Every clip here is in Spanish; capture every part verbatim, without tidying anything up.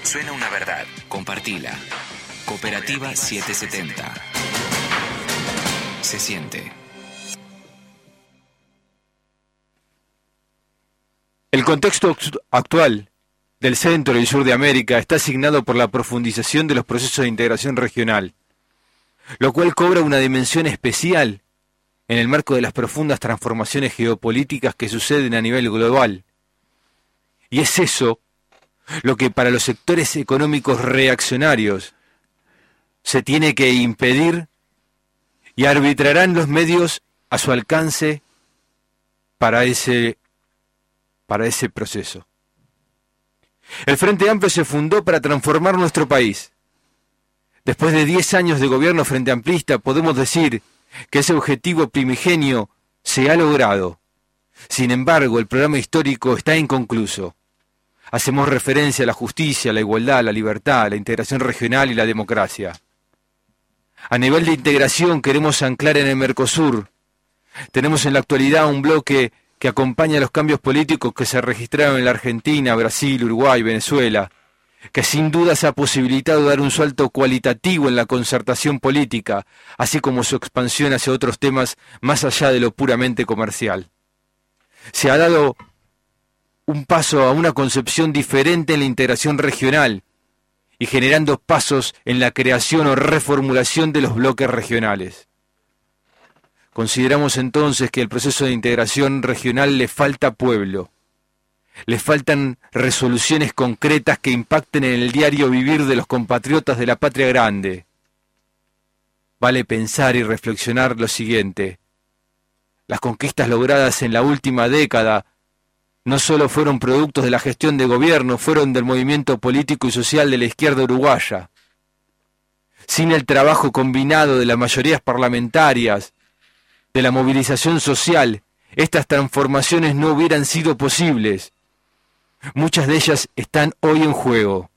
Suena una verdad. Compartila. Cooperativa setecientos setenta. Se siente. El contexto actual del centro y el sur de América está asignado por la profundización de los procesos de integración regional, lo cual cobra una dimensión especial en el marco de las profundas transformaciones geopolíticas que suceden a nivel global. Y es eso lo que para los sectores económicos reaccionarios se tiene que impedir, y arbitrarán los medios a su alcance para ese, para ese proceso. El Frente Amplio se fundó para transformar nuestro país. Después de diez años de gobierno frente amplista, podemos decir que ese objetivo primigenio se ha logrado. Sin embargo, el programa histórico está inconcluso. Hacemos referencia a la justicia, la igualdad, la libertad, la integración regional y la democracia. A nivel de integración queremos anclar en el Mercosur. Tenemos en la actualidad un bloque que acompaña los cambios políticos que se registraron en la Argentina, Brasil, Uruguay, Venezuela, que sin duda se ha posibilitado dar un salto cualitativo en la concertación política, así como su expansión hacia otros temas más allá de lo puramente comercial. Se ha dado un paso a una concepción diferente en la integración regional y generando pasos en la creación o reformulación de los bloques regionales. Consideramos entonces que el proceso de integración regional le falta pueblo, le faltan resoluciones concretas que impacten en el diario vivir de los compatriotas de la patria grande. Vale pensar y reflexionar lo siguiente: las conquistas logradas en la última década no solo fueron productos de la gestión de gobierno, fueron del movimiento político y social de la izquierda uruguaya. Sin el trabajo combinado de las mayorías parlamentarias, de la movilización social, estas transformaciones no hubieran sido posibles. Muchas de ellas están hoy en juego.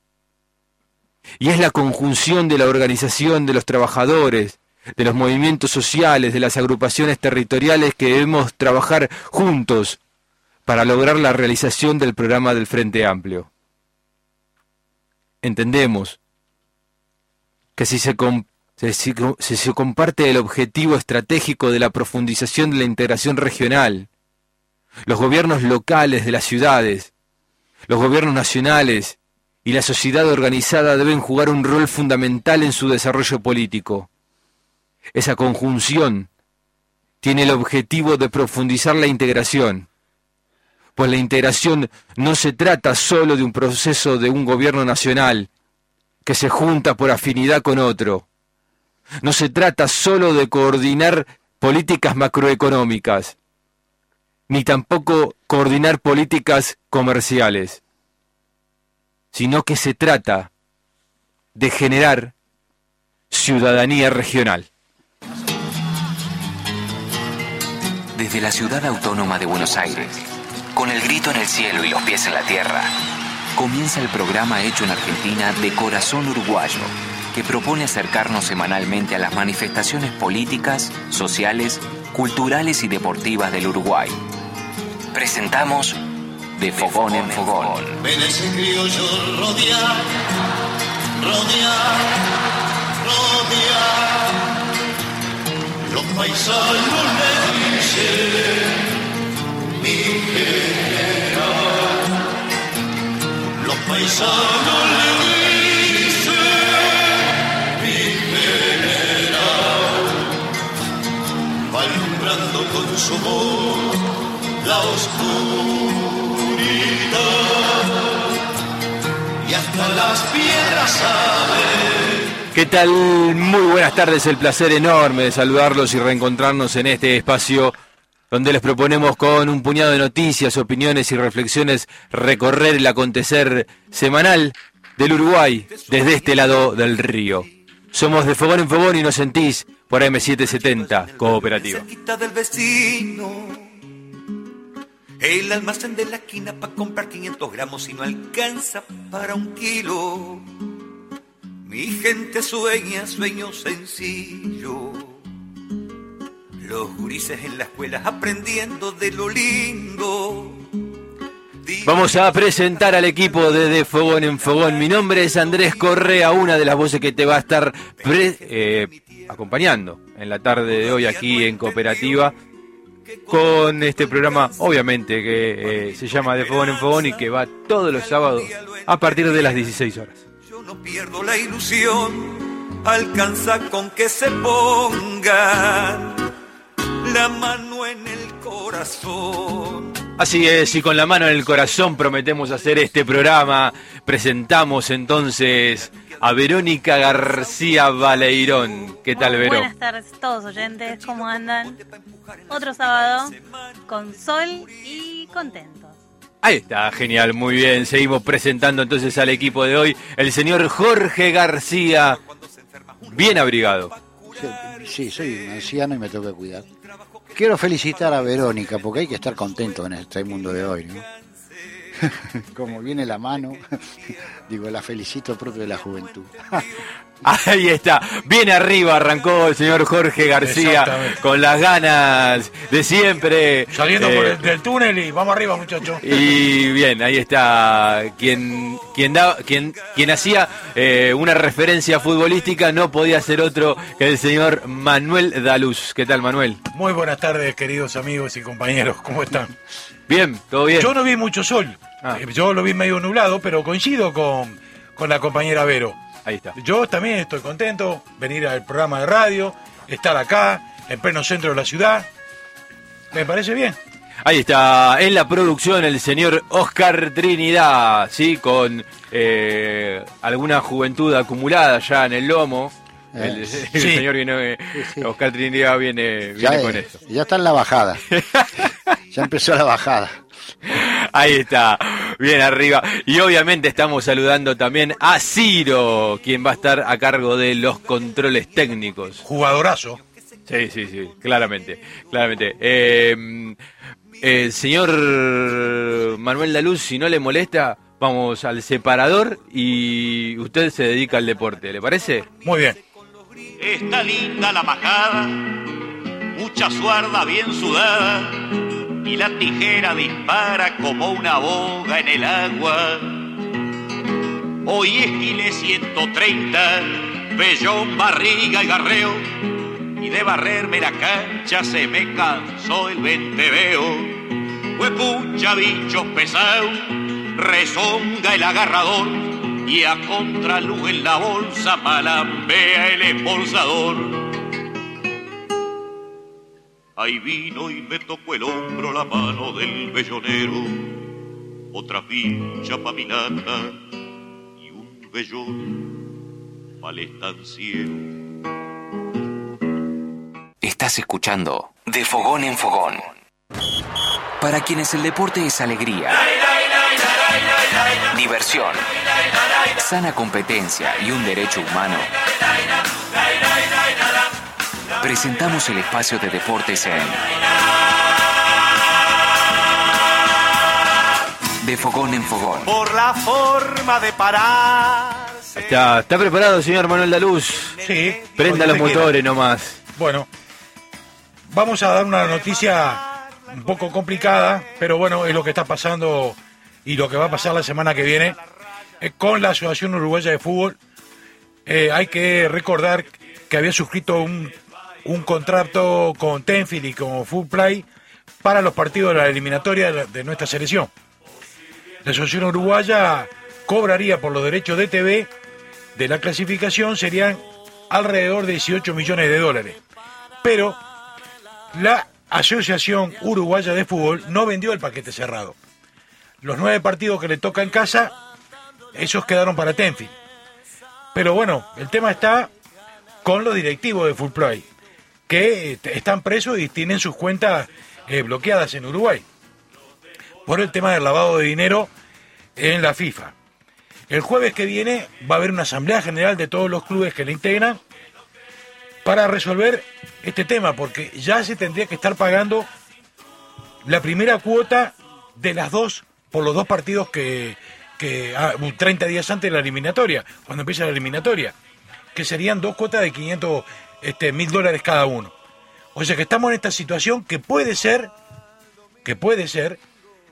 Y es la conjunción de la organización de los trabajadores, de los movimientos sociales, de las agrupaciones territoriales que debemos trabajar juntos para lograr la realización del programa del Frente Amplio. Entendemos que si se, com- si, si, si se comparte el objetivo estratégico de la profundización de la integración regional, los gobiernos locales de las ciudades, los gobiernos nacionales y la sociedad organizada deben jugar un rol fundamental en su desarrollo político. Esa conjunción tiene el objetivo de profundizar la integración, pues la integración no se trata solo de un proceso de un gobierno nacional que se junta por afinidad con otro. No se trata solo de coordinar políticas macroeconómicas, ni tampoco coordinar políticas comerciales, sino que se trata de generar ciudadanía regional. Desde la ciudad autónoma de Buenos Aires, con el grito en el cielo y los pies en la tierra, comienza el programa hecho en Argentina de Corazón Uruguayo, que propone acercarnos semanalmente a las manifestaciones políticas, sociales, culturales y deportivas del Uruguay. Presentamos De Fogón en Fogón. Ven ese criollo rodear, rodear, rodear. Los paisanos le dicen mi general. Los paisanos le dicen mi general. Va alumbrando con su voz la oscuridad y hasta las piedras saben. ¿Qué tal? Muy buenas tardes, el placer enorme de saludarlos y reencontrarnos en este espacio donde les proponemos con un puñado de noticias, opiniones y reflexiones recorrer el acontecer semanal del Uruguay desde este lado del río. Somos de Fogón en Fogón y nos sentís por eme setecientos setenta, Cooperativa. El almacén de la esquina para comprar quinientos gramos y no alcanza para un kilo. Mi gente sueña sueños sencillos. Los gurises en la escuela aprendiendo de lo lindo. Vamos a presentar al equipo de De Fogón en Fogón. Mi nombre es Andrés Correa, una de las voces que te va a estar pre, eh, acompañando en la tarde de hoy aquí en Cooperativa, con este programa, obviamente, que eh, se llama De Fogón en Fogón y que va todos los sábados a partir de las dieciséis horas. Yo no pierdo la ilusión, alcanza con que se ponga la mano en el corazón. Así es, y con la mano en el corazón prometemos hacer este programa. Presentamos entonces a Verónica García Baleirón. ¿Qué tal, Vero? Buenas tardes a todos oyentes, ¿cómo andan? Otro sábado con sol y contentos. Ahí está, genial, muy bien. Seguimos presentando entonces al equipo de hoy. El señor Jorge García, bien abrigado. Sí, sí, soy un anciano y me tengo que cuidar. Quiero felicitar a Verónica, porque hay que estar contento en este mundo de hoy, ¿no? Como viene la mano, digo, la felicito propio de la juventud. Ahí está, bien arriba arrancó el señor Jorge García, con las ganas de siempre. Saliendo eh, por el, del túnel y vamos arriba, muchachos. Y bien, ahí está quien quien da, quien quien hacía eh, una referencia futbolística, no podía ser otro que el señor Manuel Daluz. ¿Qué tal, Manuel? Muy buenas tardes, queridos amigos y compañeros, ¿cómo están? Bien, todo bien. Yo no vi mucho sol, Ah. yo lo vi medio nublado, pero coincido con, con la compañera Vero. Ahí está. Yo también estoy contento, venir al programa de radio, estar acá, en pleno centro de la ciudad. Me parece bien. Ahí está, en la producción el señor Oscar Trinidad, ¿sí? Con eh, alguna juventud acumulada ya en el lomo. Eh, el, el sí. señor viene, Sí, sí. Oscar Trinidad viene, Ya, viene con eh, eso. ya está en la bajada. Ya empezó la bajada. Ahí está, bien arriba. Y obviamente estamos saludando también a Ciro, quien va a estar a cargo de los controles técnicos. Jugadorazo. Sí, sí, sí, claramente, claramente. Eh, el señor Manuel Daluz, si no le molesta, vamos al separador y usted se dedica al deporte, ¿le parece? Muy bien. Está linda la majada, mucha suarda bien sudada, y la tijera dispara como una boga en el agua. Hoy es Giles ciento treinta, vellón, barriga y garreo, y de barrerme la cancha se me cansó el venteveo. Huepucha, bichos pesados, rezonga el agarrador, y a contraluz en la bolsa malambea el embolsador. Ahí vino y me tocó el hombro la mano del bellonero, otra pincha pa' mi lata y un vellón pa'l estanciero. Estás escuchando De Fogón en Fogón. Para quienes el deporte es alegría, diversión, sana competencia y un derecho humano, presentamos el espacio de deportes en De Fogón en Fogón. Por la forma de parar. Está, está preparado, señor Manuel Daluz. Sí. Prenda Cuando los usted motores quiera. nomás. Bueno, vamos a dar una noticia un poco complicada, pero bueno, es lo que está pasando y lo que va a pasar la semana que viene eh, con la Asociación Uruguaya de Fútbol. Eh, hay que recordar que había suscrito un, un contrato con Tenfield y con Fullplay para los partidos de la eliminatoria de, de nuestra selección. La Asociación Uruguaya cobraría por los derechos de T V de la clasificación, serían alrededor de dieciocho millones de dólares. Pero la Asociación Uruguaya de Fútbol no vendió el paquete cerrado. Los nueve partidos que le toca en casa, esos quedaron para Tenfield. Pero bueno, el tema está con los directivos de Fullplay, que eh, están presos y tienen sus cuentas eh, bloqueadas en Uruguay por el tema del lavado de dinero en la FIFA. El jueves que viene va a haber una asamblea general de todos los clubes que le integran para resolver este tema, porque ya se tendría que estar pagando la primera cuota de las dos, por los dos partidos que, que ah, treinta días antes de la eliminatoria, cuando empieza la eliminatoria, que serían dos cuotas de quinientos este, mil dólares cada uno. O sea que estamos en esta situación que puede ser, que puede ser,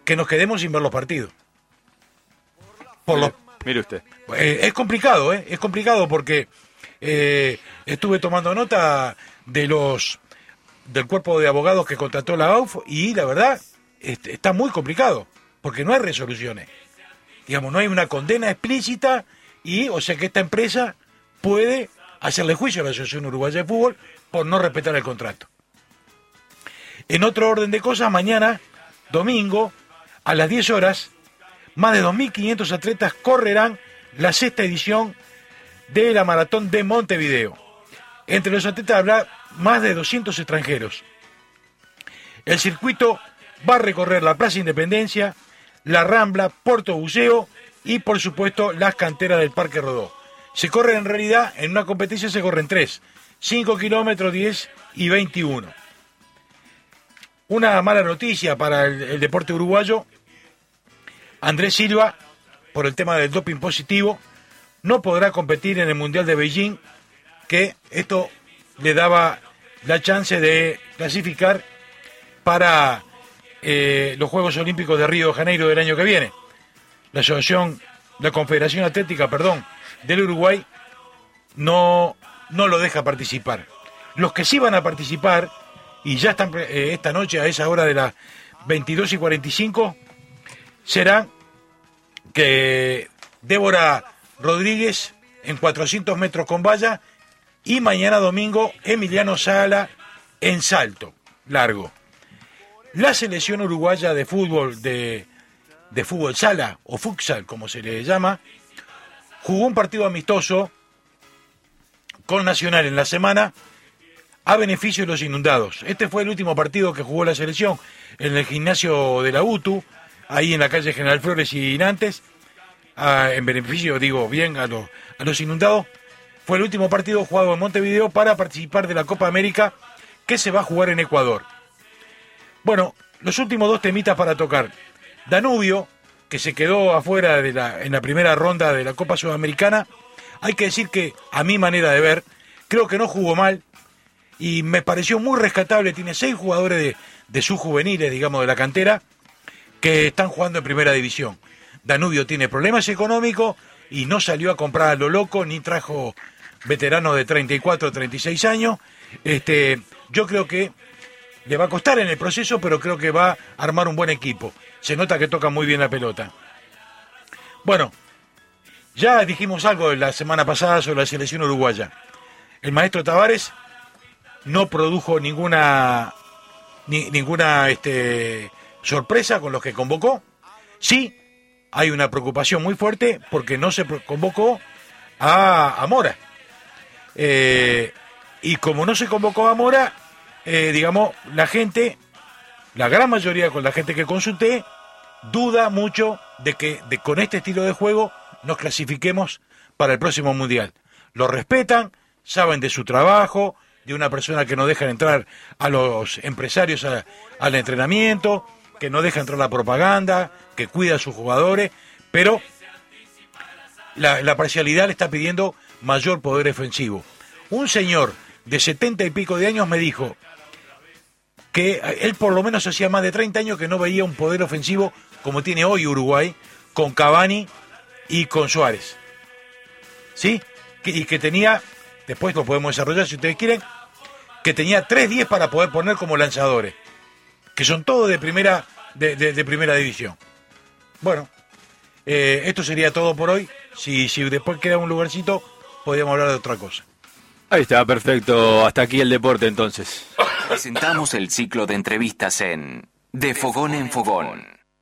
que nos quedemos sin ver los partidos. Por los, mire usted. eh, es complicado, ¿eh? Es complicado porque eh, estuve tomando nota de los del cuerpo de abogados que contrató la A U F y la verdad est- está muy complicado porque no hay resoluciones. Digamos, no hay una condena explícita y, o sea que esta empresa puede hacerle juicio a la Asociación Uruguaya de Fútbol por no respetar el contrato. En otro orden de cosas, mañana, domingo, a las diez horas, más de dos mil quinientos atletas correrán la sexta edición de la Maratón de Montevideo. Entre los atletas habrá más de doscientos extranjeros. El circuito va a recorrer la Plaza Independencia, la Rambla, Puerto Buceo y, por supuesto, las canteras del Parque Rodó. Se corre en realidad, en una competencia se corren tres, cinco kilómetros, diez y veintiuno. Una mala noticia para el, el deporte uruguayo. Andrés Silva, por el tema del doping positivo, no podrá competir en el Mundial de Beijing, que esto le daba la chance de clasificar para eh, los Juegos Olímpicos de Río de Janeiro del año que viene. La asociación, la Confederación Atlética, perdón, del Uruguay no, no lo deja participar. Los que sí van a participar, y ya están eh, esta noche a esa hora de las veintidós y cuarenta y cinco, serán que Débora Rodríguez en cuatrocientos metros con valla y mañana domingo Emiliano Sala en salto largo. La selección uruguaya de fútbol de, de fútbol sala o futsal como se le llama jugó un partido amistoso con Nacional en la semana a beneficio de los inundados. Este fue el último partido que jugó la selección en el gimnasio de la U T U, ahí en la calle General Flores y Nantes, a, en beneficio, digo, bien, a, lo, a los inundados. Fue el último partido jugado en Montevideo para participar de la Copa América que se va a jugar en Ecuador. Bueno, los últimos dos temitas para tocar. Danubio, que se quedó afuera de la, en la primera ronda de la Copa Sudamericana. Hay que decir que, a mi manera de ver, creo que no jugó mal y me pareció muy rescatable. Tiene seis jugadores de, de sus juveniles, digamos, de la cantera, que están jugando en primera división. Danubio tiene problemas económicos y no salió a comprar a lo loco, ni trajo veteranos de treinta y cuatro, treinta y seis años. Este, yo creo que le va a costar en el proceso, pero creo que va a armar un buen equipo. Se nota que toca muy bien la pelota. Bueno, ya dijimos algo la semana pasada sobre la selección uruguaya. El maestro Tavares no produjo ninguna ni, ninguna este, sorpresa con los que convocó. Sí, hay una preocupación muy fuerte porque no se convocó a, a Mora. Eh, y como no se convocó a Mora, eh, digamos, la gente, la gran mayoría con la gente que consulté, duda mucho de que de, con este estilo de juego nos clasifiquemos para el próximo Mundial. Lo respetan, saben de su trabajo, de una persona que no deja entrar a los empresarios a, al entrenamiento, que no deja entrar la propaganda, que cuida a sus jugadores, pero la, la parcialidad le está pidiendo mayor poder ofensivo. Un señor de setenta y pico de años me dijo que él por lo menos hacía más de treinta años que no veía un poder ofensivo como tiene hoy Uruguay, con Cavani y con Suárez. ¿Sí? Que, y que tenía, después lo podemos desarrollar si ustedes quieren, que tenía tres diez para poder poner como lanzadores, que son todos de primera, de, de, de primera división. Bueno, eh, esto sería todo por hoy. Si, si después queda un lugarcito, podríamos hablar de otra cosa. Ahí está, perfecto. Hasta aquí el deporte entonces. Presentamos el ciclo de entrevistas en De Fogón en Fogón.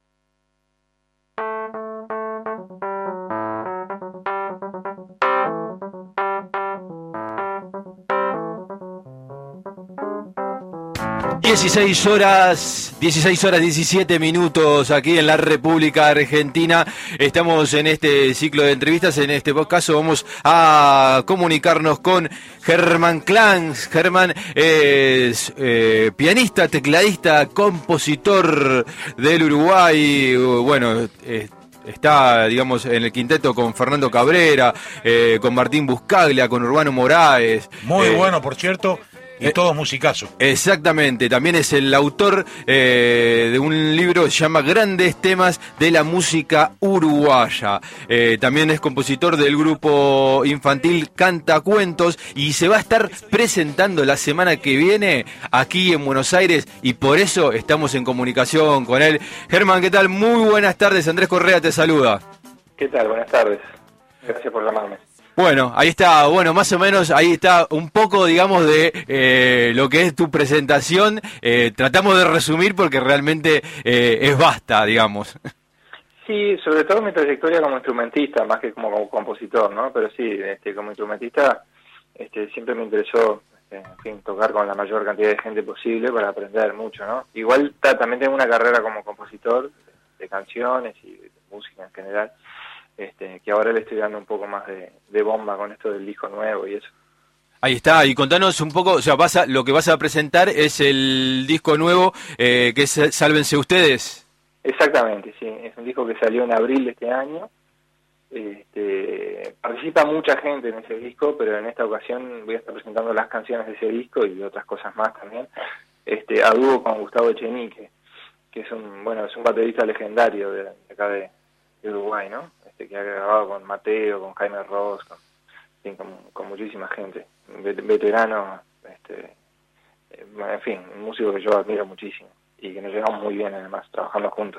dieciséis horas, dieciséis horas diecisiete minutos aquí en la República Argentina. Estamos en este ciclo de entrevistas. En este caso vamos a comunicarnos con Germán Clans. Germán es eh, pianista, tecladista, compositor del Uruguay. Bueno, eh, está, digamos, en el quinteto con Fernando Cabrera, eh, con Martín Buscaglia, con Urbano Moraes. Muy eh, bueno, por cierto. y Eh, todos musicazos. Exactamente, también es el autor eh, de un libro que se llama Grandes Temas de la Música Uruguaya. Eh, también es compositor del grupo infantil Canta Cuentos y se va a estar presentando la semana que viene aquí en Buenos Aires y por eso estamos en comunicación con él. Germán, ¿qué tal? Muy buenas tardes, Andrés Correa te saluda. ¿Qué tal? Buenas tardes. Gracias por llamarme. Bueno, ahí está, bueno, más o menos ahí está un poco, digamos, de eh, lo que es tu presentación. Eh, tratamos de resumir porque realmente eh, es vasta, digamos. Sí, sobre todo mi trayectoria como instrumentista, más que como, como compositor, ¿no? Pero sí, este, como instrumentista este, siempre me interesó este, en fin, tocar con la mayor cantidad de gente posible para aprender mucho, ¿no? Igual ta, también tengo una carrera como compositor de, de canciones y de música en general. Este, que ahora le estoy dando un poco más de, de bomba con esto del disco nuevo y eso. Ahí está, y contanos un poco, o sea, vas a, lo que vas a presentar es el disco nuevo, eh, que es Sálvense Ustedes. Exactamente, sí, es un disco que salió en abril de este año. Este, participa mucha gente en ese disco, pero en esta ocasión voy a estar presentando las canciones de ese disco y otras cosas más también, este, a dúo con Gustavo Echenique, que es un, bueno, es un baterista legendario de, de acá de, de Uruguay, ¿no? Este, que ha grabado con Mateo, con Jaime Ross, con, con, con muchísima gente, veterano, este, en fin, un músico que yo admiro muchísimo y que nos llevamos muy bien además, trabajando juntos.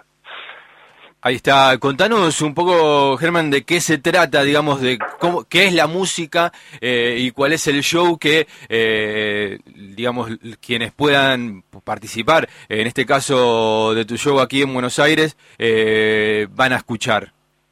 Ahí está, contanos un poco, Germán, de qué se trata, digamos, de cómo, qué es la música eh, y cuál es el show que, eh, digamos, quienes puedan participar, en este caso de tu show aquí en Buenos Aires, eh, van a escuchar.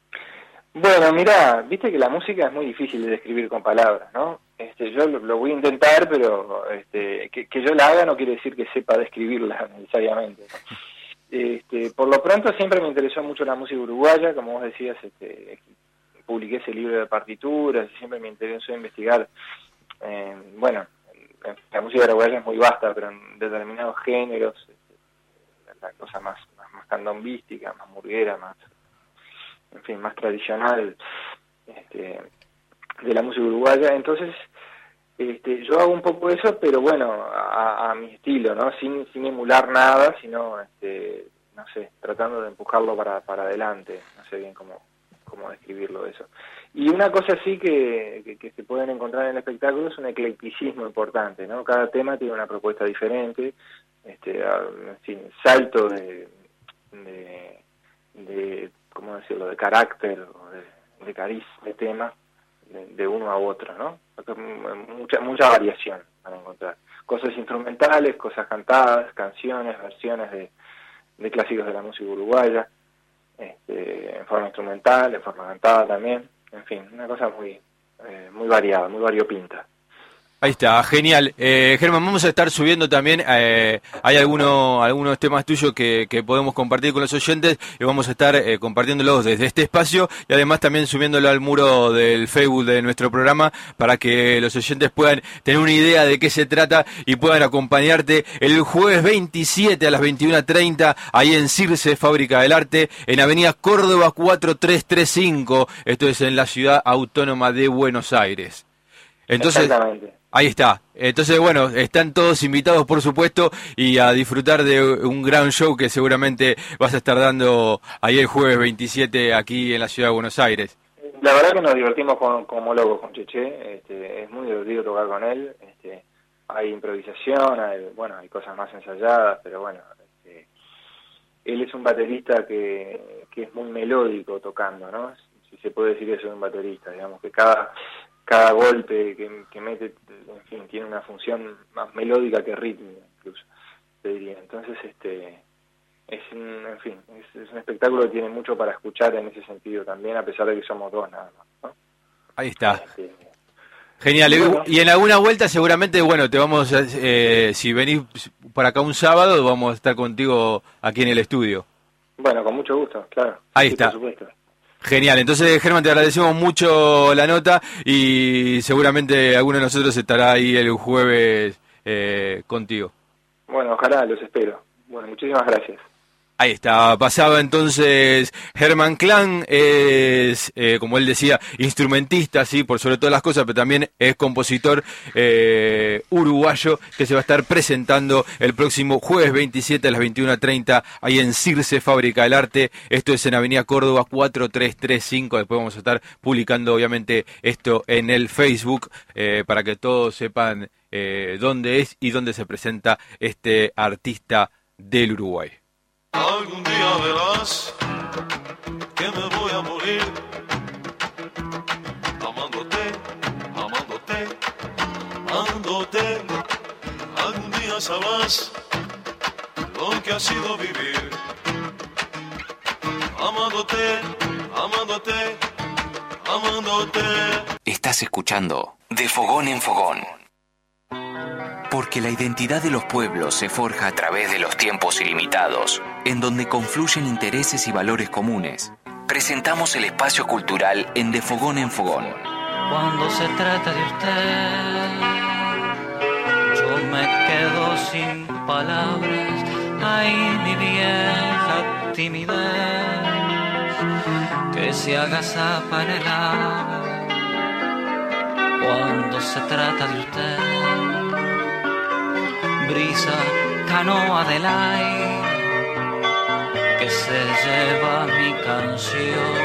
Bueno, mira, viste que la música es muy difícil de describir con palabras, ¿no? Este, yo lo, lo voy a intentar, pero este, que, que yo la haga no quiere decir que sepa describirla necesariamente, ¿no? Este, por lo pronto siempre me interesó mucho la música uruguaya, como vos decías, este, publiqué ese libro de partituras y siempre me interesó investigar, eh, bueno, la música uruguaya es muy vasta, pero en determinados géneros, este, la cosa más, más, más candombística, más murguera, más, en fin, más tradicional, este, de la música uruguaya. Entonces, este, yo hago un poco eso, pero bueno, a, a mi estilo, ¿no? Sin, sin emular nada, sino, este, no sé, tratando de empujarlo para, para adelante. No sé bien cómo, cómo describirlo eso. Y una cosa sí que, que, que se pueden encontrar en el espectáculo es un eclecticismo importante, ¿no? Cada tema tiene una propuesta diferente, este, en fin, salto de, de, de ¿cómo decirlo?, de carácter, o de, de cariz de tema, de, de uno a otro, ¿no? Mucha, mucha variación van a encontrar. Cosas instrumentales, cosas cantadas, canciones, versiones de, de clásicos de la música uruguaya, este, en forma instrumental, en forma cantada también, en fin, una cosa muy, eh, muy variada, muy variopinta. Ahí está, genial. Eh, Germán, vamos a estar subiendo también, eh, hay alguno, algunos temas tuyos que, que podemos compartir con los oyentes y vamos a estar eh, compartiéndolos desde este espacio y además también subiéndolo al muro del Facebook de nuestro programa para que los oyentes puedan tener una idea de qué se trata y puedan acompañarte el jueves veintisiete a las veintiuna treinta ahí en Circe, Fábrica del Arte, en Avenida Córdoba cuatro tres tres cinco, esto es en la Ciudad Autónoma de Buenos Aires. Entonces, exactamente. Ahí está. Entonces, bueno, están todos invitados, por supuesto, y a disfrutar de un gran show que seguramente vas a estar dando ahí el jueves veintisiete aquí en la Ciudad de Buenos Aires. La verdad que nos divertimos con, como locos con Cheche, este, es muy divertido tocar con él, este, hay improvisación, hay, bueno, hay cosas más ensayadas, pero bueno, este, él es un baterista que, que es muy melódico tocando, ¿no? Si se puede decir eso de un baterista, digamos que cada... cada golpe que, que mete, en fin, tiene una función más melódica que rítmica, incluso, te diría. Entonces, este, es un, en fin, es, es un espectáculo que tiene mucho para escuchar en ese sentido también, a pesar de que somos dos nada más, ¿no? Ahí está. Este, Genial. bueno. Y en alguna vuelta seguramente, bueno, te vamos, a, eh, si venís para acá un sábado, vamos a estar contigo aquí en el estudio. Bueno, con mucho gusto, claro. Ahí sí, está. Por supuesto. Genial, entonces Germán, te agradecemos mucho la nota y seguramente alguno de nosotros estará ahí el jueves eh, contigo. Bueno, ojalá, los espero. Bueno, muchísimas gracias. Ahí está, pasaba entonces Herman Klang, es, eh, como él decía, instrumentista, sí, por sobre todas las cosas, pero también es compositor eh, uruguayo, que se va a estar presentando el próximo jueves veintisiete a las veintiuna treinta, ahí en Circe, Fábrica del Arte. Esto es en Avenida Córdoba cuatro tres tres cinco, después vamos a estar publicando obviamente esto en el Facebook, eh, para que todos sepan eh, dónde es y dónde se presenta este artista del Uruguay. Algún día verás que me voy a morir amándote, amándote, amándote. Algún día sabrás lo que ha sido vivir amándote, amándote, amándote. Estás escuchando De Fogón en Fogón. Porque la identidad de los pueblos se forja a través de los tiempos ilimitados, en donde confluyen intereses y valores comunes. Presentamos el espacio cultural en De Fogón en Fogón. Cuando se trata de usted, yo me quedo sin palabras. Ay, mi vieja timidez, que se agazapa en el agua. Cuando se trata de usted, brisa, canoa del aire, que se lleva mi canción,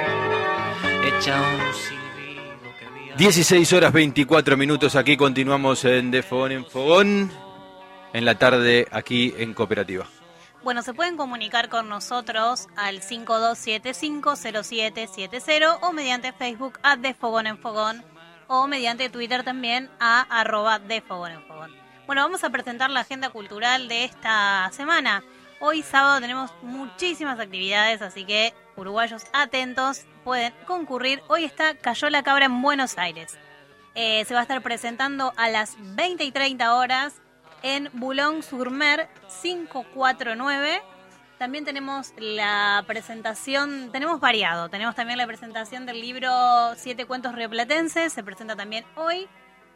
echa un silbido que viaja. dieciséis horas veinticuatro minutos, aquí continuamos en De Fogón en Fogón, en la tarde aquí en Cooperativa. Bueno, se pueden comunicar con nosotros al cinco dos siete cinco cero siete siete cero o mediante Facebook a De Fogón en Fogón o mediante Twitter también a arroba De Fogón en Fogón. Bueno, vamos a presentar la agenda cultural de esta semana. Hoy sábado tenemos muchísimas actividades, así que uruguayos atentos, pueden concurrir. Hoy está Cayó la Cabra en Buenos Aires. Eh, se va a estar presentando a las veinte y treinta horas en Boulogne-sur-Mer quinientos cuarenta y nueve. También tenemos la presentación, tenemos variado, tenemos también la presentación del libro Siete Cuentos Rioplatenses, se presenta también hoy.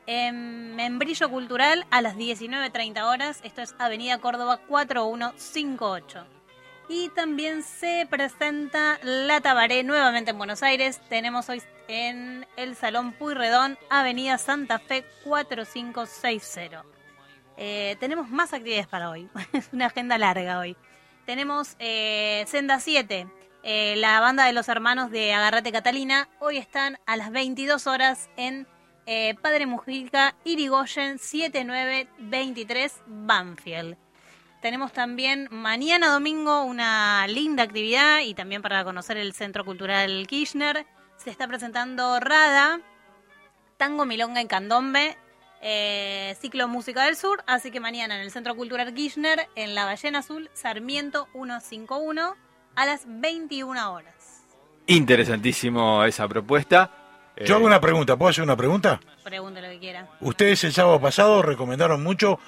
En Membrillo Cultural a las diecinueve treinta horas, esto es Avenida Córdoba cuatro uno cinco ocho. Y también se presenta La Tabaré nuevamente en Buenos Aires. Tenemos hoy en el Salón Pueyrredón, Avenida Santa Fe cuatro cinco seis cero. Eh, tenemos más actividades para hoy, es una agenda larga hoy. Tenemos eh, Senda siete, eh, la banda de los hermanos de Agarrate Catalina. Hoy están a las veintidós horas en Eh, Padre Mujica, Irigoyen, setenta y nueve veintitrés, Banfield. Tenemos también mañana domingo una linda actividad y también para conocer el Centro Cultural Kirchner. Se está presentando Rada, Tango Milonga en Candombe, eh, ciclo Música del Sur. Así que mañana en el Centro Cultural Kirchner, en la Ballena Azul, Sarmiento ciento cincuenta y uno, a las veintiuna horas. Interesantísimo esa propuesta. Yo hago una pregunta, ¿puedo hacer una pregunta? Pregunte lo que quiera. Ustedes el sábado pasado recomendaron mucho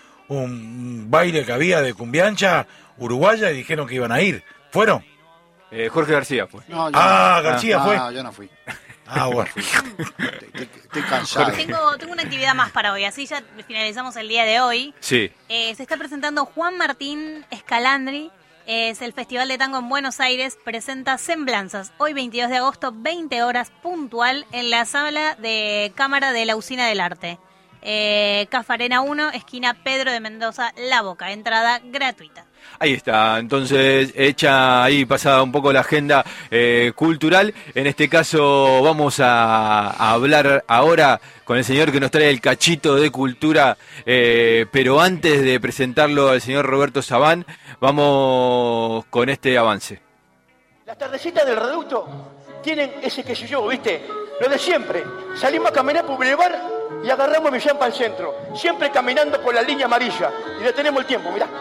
un baile que había de cumbiancha uruguaya y dijeron que iban a ir. ¿Fueron? Eh, Jorge García fue. No, yo ah, no. García no, fue. No, yo no fui. Ah, bueno. Estoy, estoy cansado. Tengo, tengo una actividad más para hoy, así ya finalizamos el día de hoy. Sí. Eh, se está presentando Juan Martín Escalandri. Es el Festival de Tango en Buenos Aires, presenta Semblanzas, hoy veintidós de agosto, veinte horas puntual, en la sala de cámara de la Usina del Arte. Eh, Cafarena uno, esquina Pedro de Mendoza, La Boca, entrada gratuita. Ahí está, entonces hecha ahí pasada un poco la agenda eh, cultural. En este caso vamos a, a hablar ahora con el señor que nos trae el cachito de cultura, eh, pero antes de presentarlo al señor Roberto Sabán, vamos con este avance. Las tardecitas del reducto tienen ese qué sé yo, ¿viste? Lo de siempre. Salimos a caminar por Boulevard y agarramos Millán para el centro. Siempre caminando por la línea amarilla. Y detenemos el tiempo, mirá.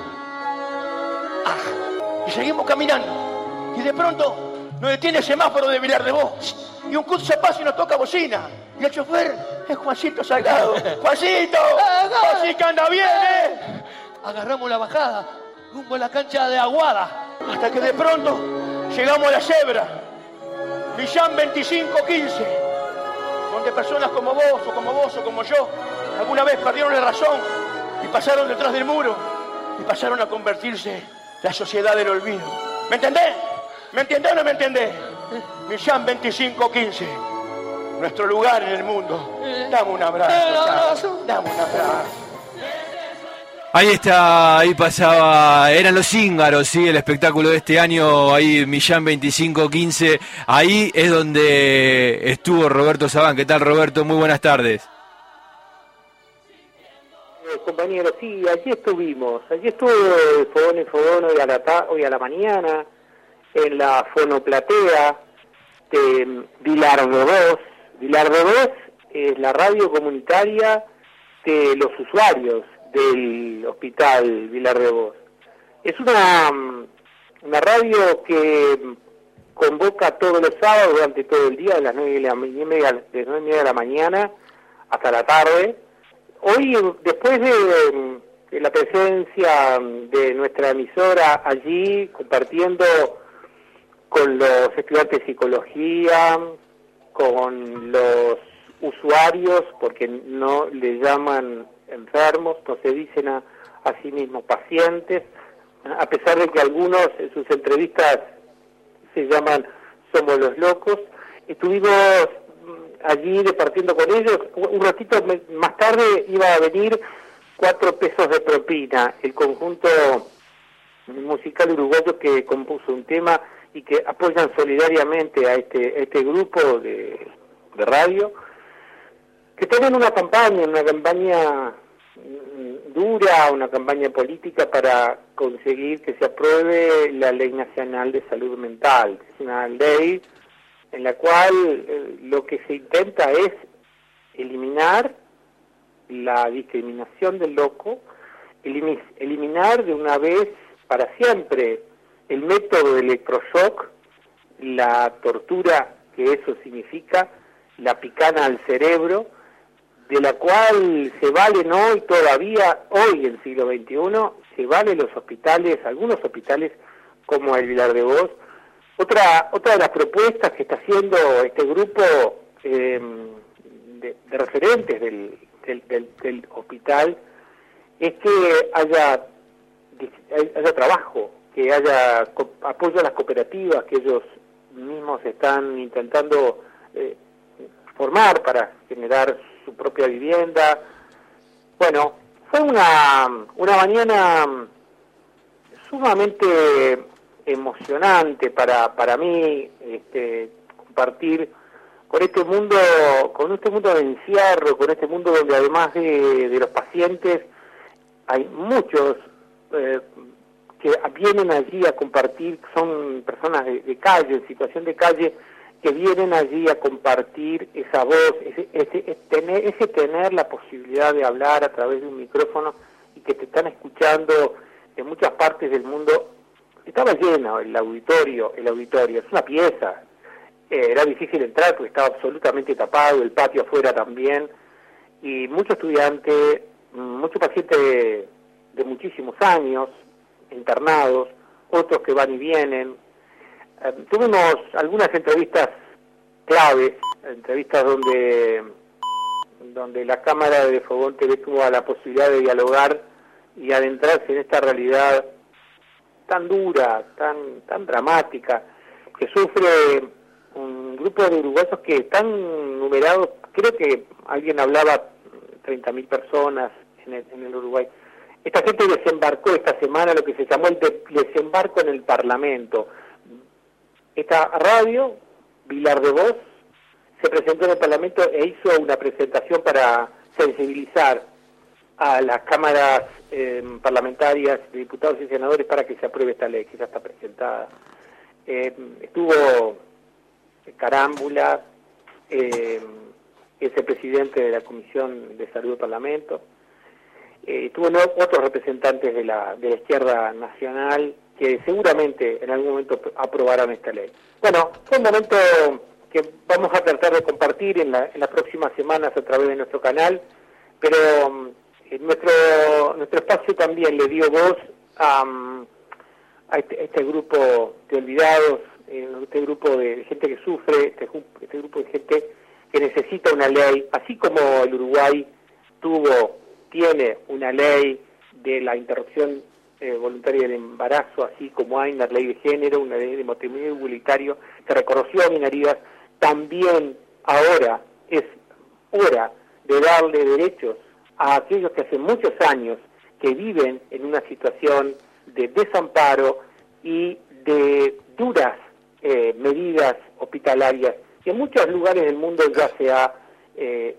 Ah, y seguimos caminando. Y de pronto nos detiene el semáforo de Vilar de Bosch. Y un curso pasa y nos toca bocina. Y el chofer es Juancito Salgado. ¡Juancito! ¡Así que anda bien, eh! Agarramos la bajada rumbo a la cancha de Aguada. Hasta que de pronto llegamos a la cebra. Millán veinticinco quince. Donde personas como vos, o como vos, o como yo, alguna vez perdieron la razón y pasaron detrás del muro y pasaron a convertirse la sociedad del olvido. ¿Me entendés? ¿Me entendés o no me entendés? Millán veinticinco quince, nuestro lugar en el mundo. Dame un abrazo, dame un abrazo. Ahí está, ahí pasaba, eran los Cíngaros, sí, el espectáculo de este año, ahí Millán veinticinco quince, ahí es donde estuvo Roberto Sabán. ¿Qué tal, Roberto? Muy buenas tardes. Eh, compañero, sí, allí estuvimos, allí estuvo el Fogón en Fogón hoy a la, ta hoy a la mañana, en la fonoplatea de Bilardo dos. Bilardo dos es la radio comunitaria de los usuarios del Hospital Bilardo dos. Es una, una radio que convoca todos los sábados durante todo el día, de las nueve y media de, nueve y media de la mañana hasta la tarde. Hoy, después de, de la presencia de nuestra emisora allí, compartiendo con los estudiantes de psicología, con los usuarios, porque no le llaman enfermos, no se dicen a, a sí mismos pacientes, a pesar de que algunos en sus entrevistas se llaman Somos los Locos. Estuvimos allí departiendo con ellos. Un ratito más tarde iba a venir Cuatro Pesos de Propina, el conjunto musical uruguayo que compuso un tema y que apoyan solidariamente a este, a este grupo de, de radio, que tienen una campaña, una campaña dura, una campaña política para conseguir que se apruebe la Ley Nacional de Salud Mental. Es una ley en la cual eh, lo que se intenta es eliminar la discriminación del loco, elim eliminar de una vez para siempre el método de electroshock, la tortura que eso significa, la picana al cerebro, de la cual se valen hoy todavía, hoy en siglo veintiuno, se valen los hospitales, algunos hospitales como el Bilardo dos. Otra, otra de las propuestas que está haciendo este grupo eh, de, de referentes del, del, del, del hospital es que haya, haya trabajo, que haya apoyo a las cooperativas que ellos mismos están intentando eh, formar para generar su propia vivienda. Bueno, fue una, una mañana sumamente emocionante para, para mí, este, compartir con este mundo, con este mundo de encierro, con este mundo donde además de, de los pacientes hay muchos eh, que vienen allí a compartir, son personas de, de calle, en situación de calle, que vienen allí a compartir esa voz, ese, ese, ese, tener, ese tener la posibilidad de hablar a través de un micrófono y que te están escuchando en muchas partes del mundo. Estaba lleno el auditorio, el auditorio, es una pieza, eh, era difícil entrar porque estaba absolutamente tapado, el patio afuera también, y muchos estudiantes, muchos pacientes de, de muchísimos años, internados, otros que van y vienen. Eh, tuvimos algunas entrevistas claves, entrevistas donde donde la Cámara de Fogón T V tuvo la posibilidad de dialogar y adentrarse en esta realidad tan dura, tan tan dramática, que sufre un grupo de uruguayos que están numerados, creo que alguien hablaba treinta mil personas en el, en el Uruguay. Esta gente desembarcó esta semana lo que se llamó el de desembarco en el Parlamento. Esta radio, Bilardo dos, se presentó en el Parlamento e hizo una presentación para sensibilizar a las cámaras eh, parlamentarias de diputados y senadores para que se apruebe esta ley, que ya está presentada. Eh, estuvo Carámbula, eh, es el presidente de la Comisión de Salud del Parlamento. Eh, tuvo no, otros representantes de la, de la izquierda nacional que seguramente en algún momento aprobarán esta ley. Bueno, fue un momento que vamos a tratar de compartir en, la, en las próximas semanas a través de nuestro canal, pero eh, nuestro nuestro espacio también le dio voz a, a, este, a este grupo de olvidados, eh, este grupo de gente que sufre, este, este grupo de gente que necesita una ley, así como el Uruguay tuvo tiene una ley de la interrupción eh, voluntaria del embarazo, así como hay una ley de género, una ley de matrimonio igualitario que reconoció a minorías, también ahora es hora de darle derechos a aquellos que hace muchos años que viven en una situación de desamparo y de duras eh, medidas hospitalarias, que en muchos lugares del mundo ya se ha eh,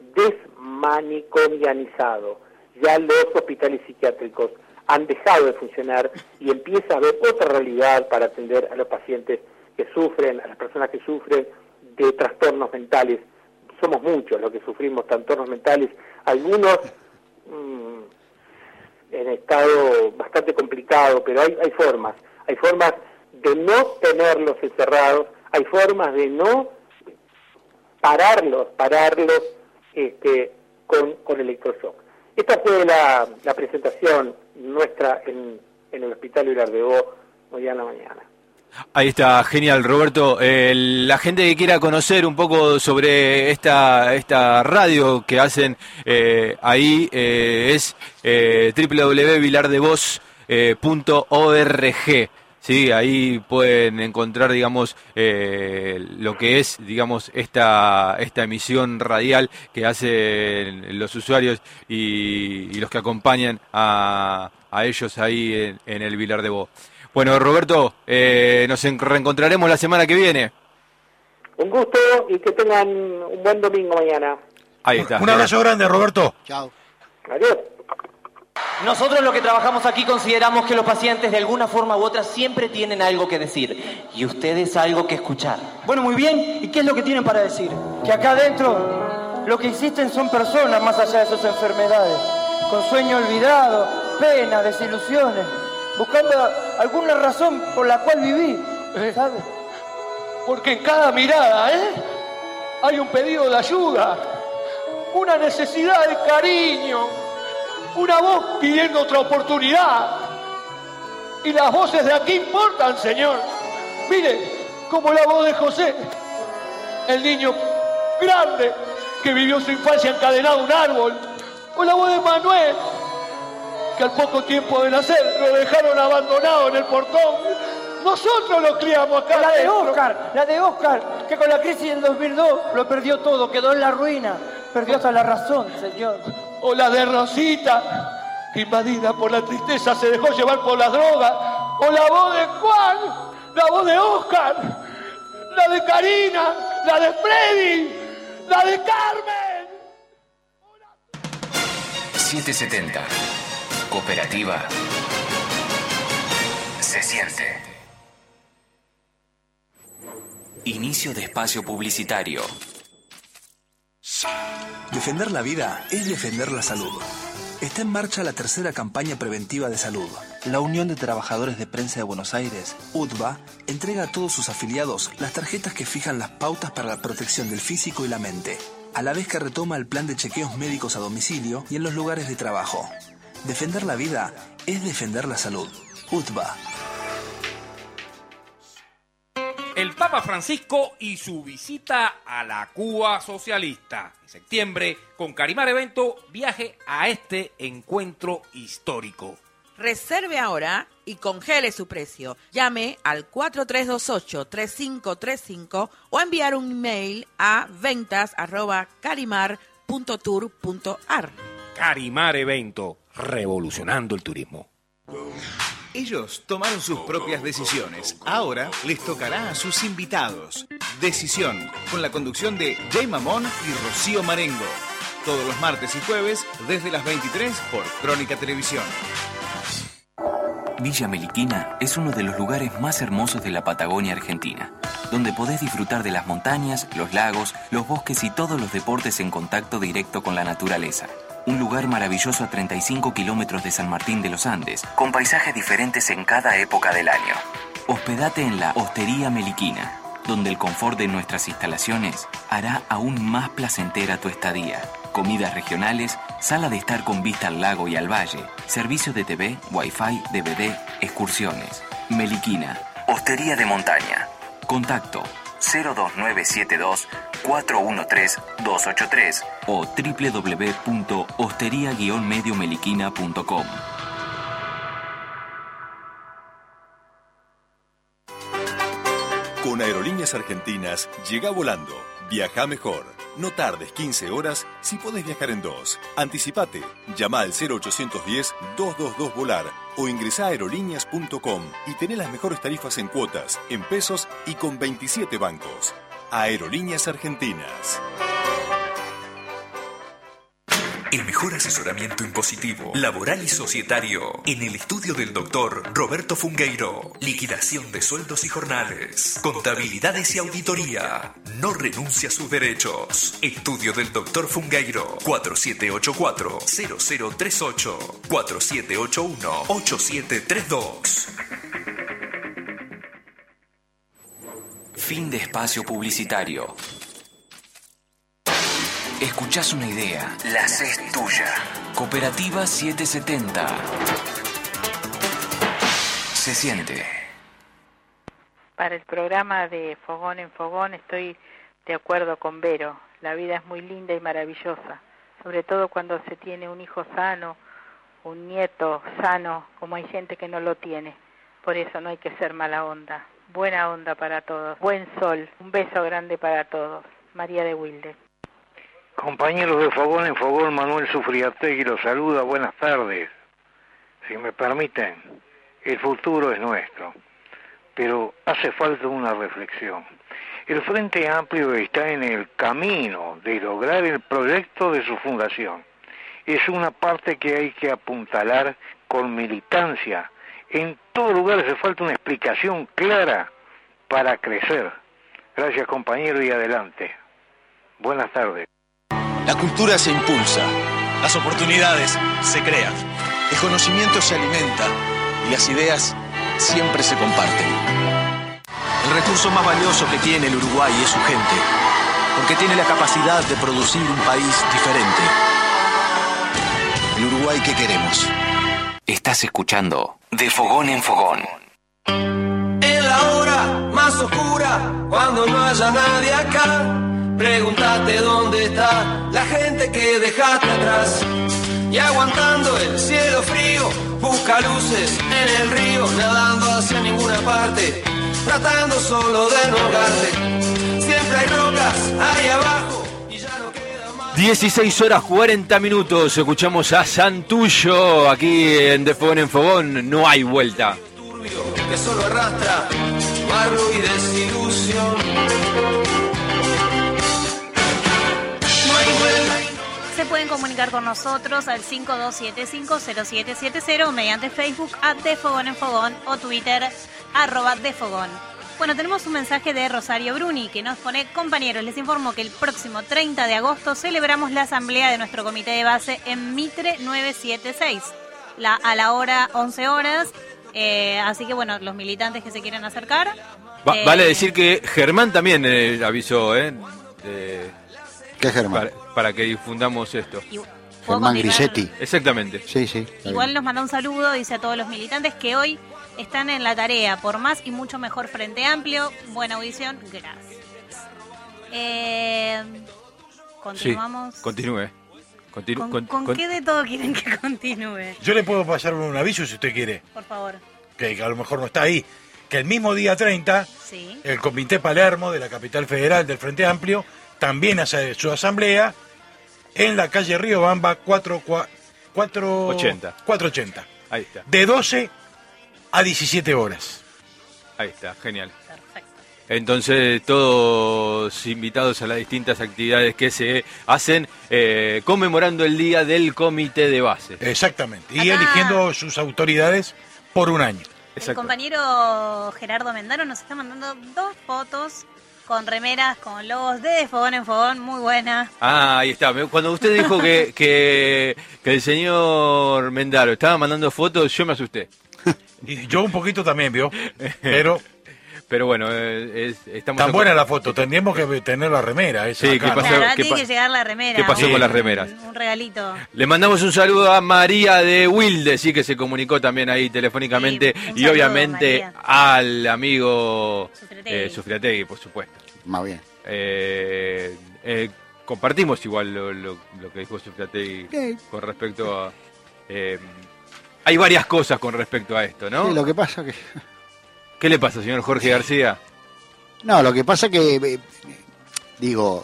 desmanicomianizado. Ya los hospitales psiquiátricos han dejado de funcionar y empieza a haber otra realidad para atender a los pacientes que sufren, a las personas que sufren de trastornos mentales. Somos muchos los que sufrimos trastornos mentales, algunos mmm, en estado bastante complicado, pero hay, hay formas, hay formas de no tenerlos encerrados, hay formas de no pararlos, pararlos este, con, con electroshock. Esta fue la, la presentación nuestra en, en el Hospital Vilar de Bo hoy a la mañana. Ahí está, genial, Roberto. Eh, la gente que quiera conocer un poco sobre esta esta radio que hacen eh, ahí eh, es eh, doble u doble u doble u punto vilar de vos punto org. Sí, ahí pueden encontrar, digamos, eh, lo que es, digamos, esta esta emisión radial que hacen los usuarios y, y los que acompañan a, a ellos ahí en, en el Vilar de Bo. Bueno, Roberto, eh, nos reencontraremos la semana que viene. Un gusto y que tengan un buen domingo mañana. Ahí está. Un abrazo grande, Roberto. Chao. Adiós. Nosotros los que trabajamos aquí consideramos que los pacientes de alguna forma u otra siempre tienen algo que decir y ustedes algo que escuchar. Bueno, muy bien. ¿Y qué es lo que tienen para decir? Que acá adentro lo que existen son personas más allá de sus enfermedades, con sueño olvidado, penas, desilusiones, buscando alguna razón por la cual vivir, ¿sabes? Porque en cada mirada, ¿eh? hay un pedido de ayuda, una necesidad de cariño, una voz pidiendo otra oportunidad. Y las voces de aquí importan, Señor. Mire, como la voz de José, el niño grande que vivió su infancia encadenado a un árbol, o la voz de Manuel, que al poco tiempo de nacer lo dejaron abandonado en el portón. Nosotros lo criamos acá. La de Oscar, la de Oscar, que con la crisis del dos mil dos lo perdió todo, quedó en la ruina, perdió hasta la razón, Señor. O la de Rosita, que invadida por la tristeza se dejó llevar por las drogas. O la voz de Juan, la voz de Oscar, la de Karina, la de Freddy, la de Carmen. setecientos setenta. Cooperativa. Se siente. Inicio de espacio publicitario. Defender la vida es defender la salud. Está en marcha la tercera campaña preventiva de salud. La Unión de Trabajadores de Prensa de Buenos Aires, U T B A, entrega a todos sus afiliados las tarjetas que fijan las pautas para la protección del físico y la mente, a la vez que retoma el plan de chequeos médicos a domicilio y en los lugares de trabajo. Defender la vida es defender la salud. U T B A. El Papa Francisco y su visita a la Cuba socialista. En septiembre, con Carimar Evento, viaje a este encuentro histórico. Reserve ahora y congele su precio. Llame al cuatro tres dos ocho, tres cinco tres cinco o enviar un email a ventas arroba carimar punto tour punto ar. Carimar Evento, revolucionando el turismo. Ellos tomaron sus propias decisiones. Ahora les tocará a sus invitados. Decisión, con la conducción de Jay Mamón y Rocío Marengo. Todos los martes y jueves, desde las veintitrés, por Crónica Televisión. Villa Meliquina es uno de los lugares más hermosos de la Patagonia Argentina, donde podés disfrutar de las montañas, los lagos, los bosques y todos los deportes en contacto directo con la naturaleza. Un lugar maravilloso a treinta y cinco kilómetros de San Martín de los Andes, con paisajes diferentes en cada época del año. Hospedate en la Hostería Meliquina, donde el confort de nuestras instalaciones hará aún más placentera tu estadía. Comidas regionales, sala de estar con vista al lago y al valle, servicio de T V, Wi-Fi, D V D, excursiones. Meliquina, Hostería de Montaña. Contacto cero dos nueve siete dos, cuatro uno tres, dos ocho tres o doble u doble u doble u punto hostería guion medio meliquina punto com. Con Aerolíneas Argentinas, llega volando. Viaja mejor. No tardes quince horas si podés viajar en dos. Anticipate. Llama al cero ochocientos diez, doscientos veintidós Volar o ingresá a aerolíneas punto com y tené las mejores tarifas en cuotas, en pesos y con veintisiete bancos. Aerolíneas Argentinas. El mejor asesoramiento impositivo, laboral y societario en el estudio del doctor Roberto Fungueiro. Liquidación de sueldos y jornales, contabilidades y auditoría. No renuncia a sus derechos. Estudio del doctor Fungueiro. cuatro siete ocho cuatro, cero cero tres ocho, cuatro siete ocho uno, ocho siete tres dos. Fin de espacio publicitario. Escuchás una idea, la haces tuya. Cooperativa setecientos setenta. Se siente. Para el programa de Fogón en Fogón estoy de acuerdo con Vero. La vida es muy linda y maravillosa, sobre todo cuando se tiene un hijo sano, un nieto sano, como hay gente que no lo tiene. Por eso no hay que ser mala onda. Buena onda para todos. Buen sol. Un beso grande para todos. María de Wilde. Compañeros de Fogón en Fogón, Manuel Sufriategui los saluda, buenas tardes. Si me permiten, el futuro es nuestro, pero hace falta una reflexión. El Frente Amplio está en el camino de lograr el proyecto de su fundación. Es una parte que hay que apuntalar con militancia. En todo lugar hace falta una explicación clara para crecer. Gracias, compañero, y adelante. Buenas tardes. La cultura se impulsa, las oportunidades se crean, el conocimiento se alimenta y las ideas siempre se comparten. El recurso más valioso que tiene el Uruguay es su gente, porque tiene la capacidad de producir un país diferente. El Uruguay que queremos. Estás escuchando De Fogón en Fogón. En la hora más oscura, cuando no haya nadie acá, pregúntate dónde está la gente que dejaste atrás. Y aguantando el cielo frío, busca luces en el río, nadando hacia ninguna parte, tratando solo de no ahogarte. Siempre hay rocas ahí abajo y ya no queda más. dieciséis horas cuarenta minutos, escuchamos a Santullo aquí en De Fogón en Fogón, no hay vuelta. Que solo arrastra barro y desilusión. Se pueden comunicar con nosotros al cinco dos siete cinco, cero siete siete cero mediante Facebook a De Fogón en Fogón o Twitter arroba De Fogón. Bueno, tenemos un mensaje de Rosario Bruni que nos pone: compañeros, les informo que el próximo treinta de agosto celebramos la asamblea de nuestro comité de base en Mitre novecientos setenta y seis, la, a la hora once horas, eh, así que bueno, los militantes que se quieren acercar. Va, eh, vale decir que Germán también eh, avisó, ¿eh? De... ¿Qué Germán? Para, para que difundamos esto. Germán Grisetti. Exactamente. Sí, sí. Igual nos manda un saludo, dice a todos los militantes que hoy están en la tarea por más y mucho mejor Frente Amplio. Buena audición, gracias. Eh, continuamos. Sí, continúe. Continu ¿Con, con, con con... qué de todo quieren que continúe? Yo le puedo pasar un aviso si usted quiere, Por favor. que, que a lo mejor no está ahí. Que el mismo día treinta, Sí. el Comité Palermo de la capital federal del Frente Amplio también hace su asamblea en la calle Riobamba cuatrocientos ochenta. Ahí está. De doce a diecisiete horas. Ahí está, genial. Entonces, todos invitados a las distintas actividades que se hacen eh, conmemorando el día del comité de base. Exactamente. Y Acá- eligiendo sus autoridades por un año. El compañero Gerardo Mendaro nos está mandando dos fotos con remeras, con logos de, de Fogón en Fogón, muy buenas. Ah, ahí está. Me- Cuando usted dijo que, que, que el señor Mendaro estaba mandando fotos, yo me asusté. Y yo un poquito también, ¿vio? Pero... Pero bueno, eh, es, estamos... Tan a- buena la foto, tendríamos que tener la remera. Esa Sí, acá, ¿qué ¿no? pasó? La verdad ¿Qué tiene pa- que llegar la remera. ¿Qué pasó un- con las remeras? Un regalito. Le mandamos un saludo a María de Wilde, sí, que se comunicó también ahí telefónicamente, Sí, un y saludo, obviamente María. al amigo Sufriategui. eh, Sufriategui, por supuesto. Más bien. Eh, eh, compartimos igual lo, lo- lo que dijo Sufriategui Sí. con respecto a... eh, hay varias cosas con respecto a esto, ¿no? Sí, lo que pasa que... ¿Qué le pasa, señor Jorge García? No, lo que pasa que, eh, digo,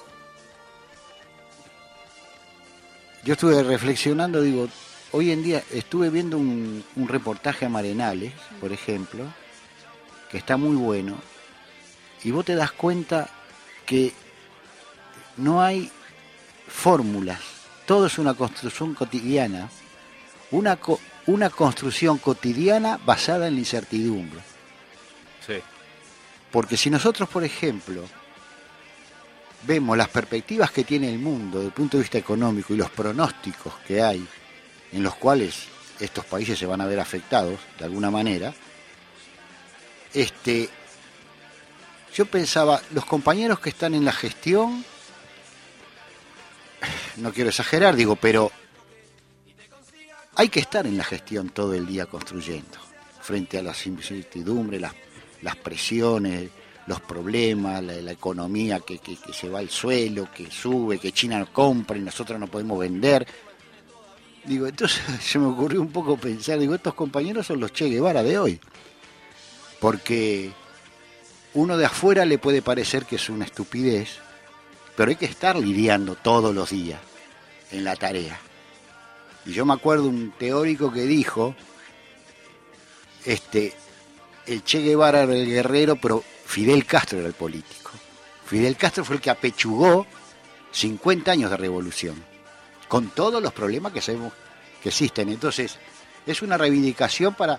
yo estuve reflexionando, digo, hoy en día estuve viendo un, un reportaje a Marenales, por ejemplo, que está muy bueno, y vos te das cuenta que no hay fórmulas, todo es una construcción cotidiana, una, co- una construcción cotidiana basada en la incertidumbre. Sí. Porque si nosotros, por ejemplo, vemos las perspectivas que tiene el mundo desde el punto de vista económico y los pronósticos que hay, en los cuales estos países se van a ver afectados de alguna manera, este, yo pensaba, los compañeros que están en la gestión, no quiero exagerar, digo, pero hay que estar en la gestión todo el día construyendo, frente a las incertidumbres, las, las presiones, los problemas, la, la economía que, que, que se va al suelo, que sube, que China no compra y nosotros no podemos vender. Digo, entonces se me ocurrió un poco pensar, digo, estos compañeros son los Che Guevara de hoy. Porque uno de afuera le puede parecer que es una estupidez, pero hay que estar lidiando todos los días en la tarea. Y yo me acuerdo un teórico que dijo, este, el Che Guevara era el guerrero, pero Fidel Castro era el político. Fidel Castro fue el que apechugó cincuenta años de revolución, con todos los problemas que sabemos que existen. Entonces, es una reivindicación para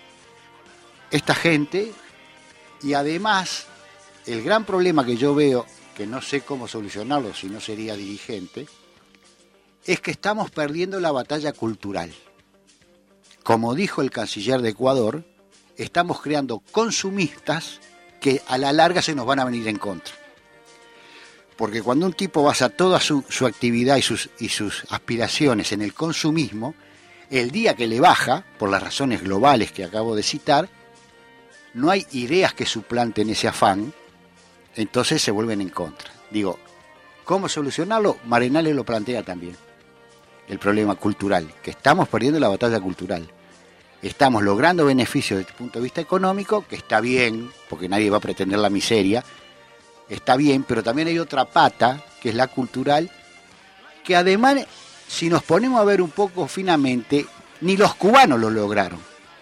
esta gente, y además, el gran problema que yo veo, que no sé cómo solucionarlo si no sería dirigente, es que estamos perdiendo la batalla cultural. Como dijo el canciller de Ecuador, estamos creando consumistas que a la larga se nos van a venir en contra. Porque cuando un tipo basa toda su, su actividad y sus, y sus aspiraciones en el consumismo, el día que le baja, por las razones globales que acabo de citar, no hay ideas que suplanten ese afán, entonces se vuelven en contra. Digo, ¿cómo solucionarlo? Marenales lo plantea también. El problema cultural, que estamos perdiendo la batalla cultural. Estamos logrando beneficios desde el punto de vista económico, que está bien, porque nadie va a pretender la miseria, está bien, pero también hay otra pata, que es la cultural, que además, si nos ponemos a ver un poco finamente, ni los cubanos lo lograron.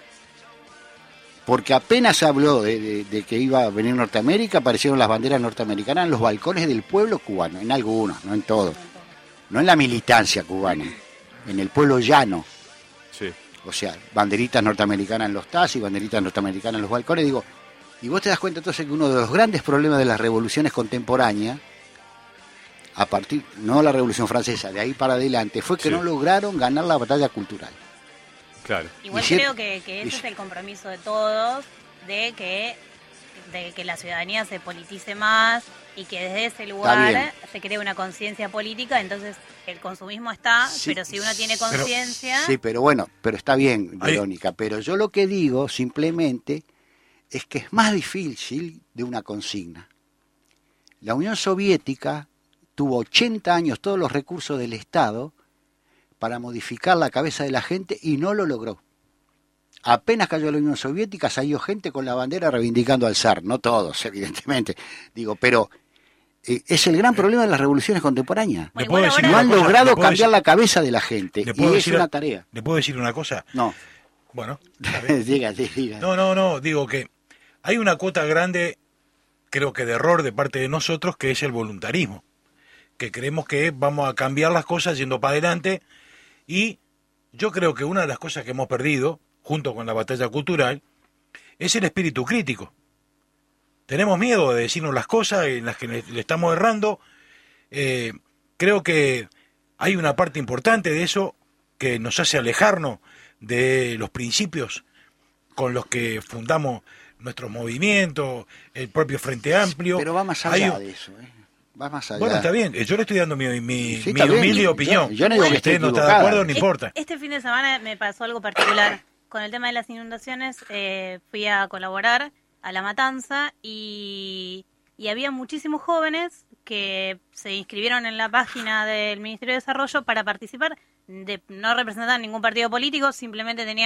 Porque apenas se habló de, de, de que iba a venir Norteamérica, aparecieron las banderas norteamericanas en los balcones del pueblo cubano, en algunos, no en todos. No en la militancia cubana, en el pueblo llano. Sí. O sea, banderitas norteamericanas en los taxis, banderitas norteamericanas en los balcones. Digo, y vos te das cuenta entonces que uno de los grandes problemas de las revoluciones contemporáneas, a partir, no la Revolución Francesa, de ahí para adelante, fue que sí. no lograron ganar la batalla cultural. Claro. Igual y creo que, que ese y... es el compromiso de todos, de que, de que la ciudadanía se politice más y que desde ese lugar se cree una conciencia política. Entonces el consumismo está, sí, pero si uno tiene conciencia... Sí, pero bueno, pero está bien, Verónica, pero yo lo que digo simplemente es que es más difícil de una consigna. La Unión Soviética tuvo ochenta años todos los recursos del Estado para modificar la cabeza de la gente y no lo logró. Apenas cayó la Unión Soviética, salió gente con la bandera reivindicando al zar, no todos, evidentemente, digo, pero eh, es el gran problema de las revoluciones contemporáneas. ¿Le puedo decir no han cosa? logrado ¿Le puedo cambiar decir? la cabeza de la gente, ¿Le y puedo es decir una a- tarea. ¿Le puedo decir una cosa? No. Bueno, diga, diga. no, no, no, digo que hay una cuota grande, creo que de error de parte de nosotros, que es el voluntarismo, que creemos que vamos a cambiar las cosas yendo para adelante, y yo creo que una de las cosas que hemos perdido, junto con la batalla cultural, es el espíritu crítico. Tenemos miedo de decirnos las cosas en las que le, le estamos errando. Eh, creo que hay una parte importante de eso que nos hace alejarnos de los principios con los que fundamos nuestros movimientos, el propio Frente Amplio. Pero va más Hay allá un- de eso, ¿eh? Va más allá. Bueno, está bien, yo le estoy dando mi, mi, Sí, mi está bien. humilde Yo- opinión. yo no digo Si que esté usted no está de equivocada. acuerdo, no Es- importa. Este fin de semana me pasó algo particular. Con el tema de las inundaciones, eh, fui a colaborar a La Matanza y, y había muchísimos jóvenes que se inscribieron en la página del Ministerio de Desarrollo para participar. De, no representaban ningún partido político, simplemente tenían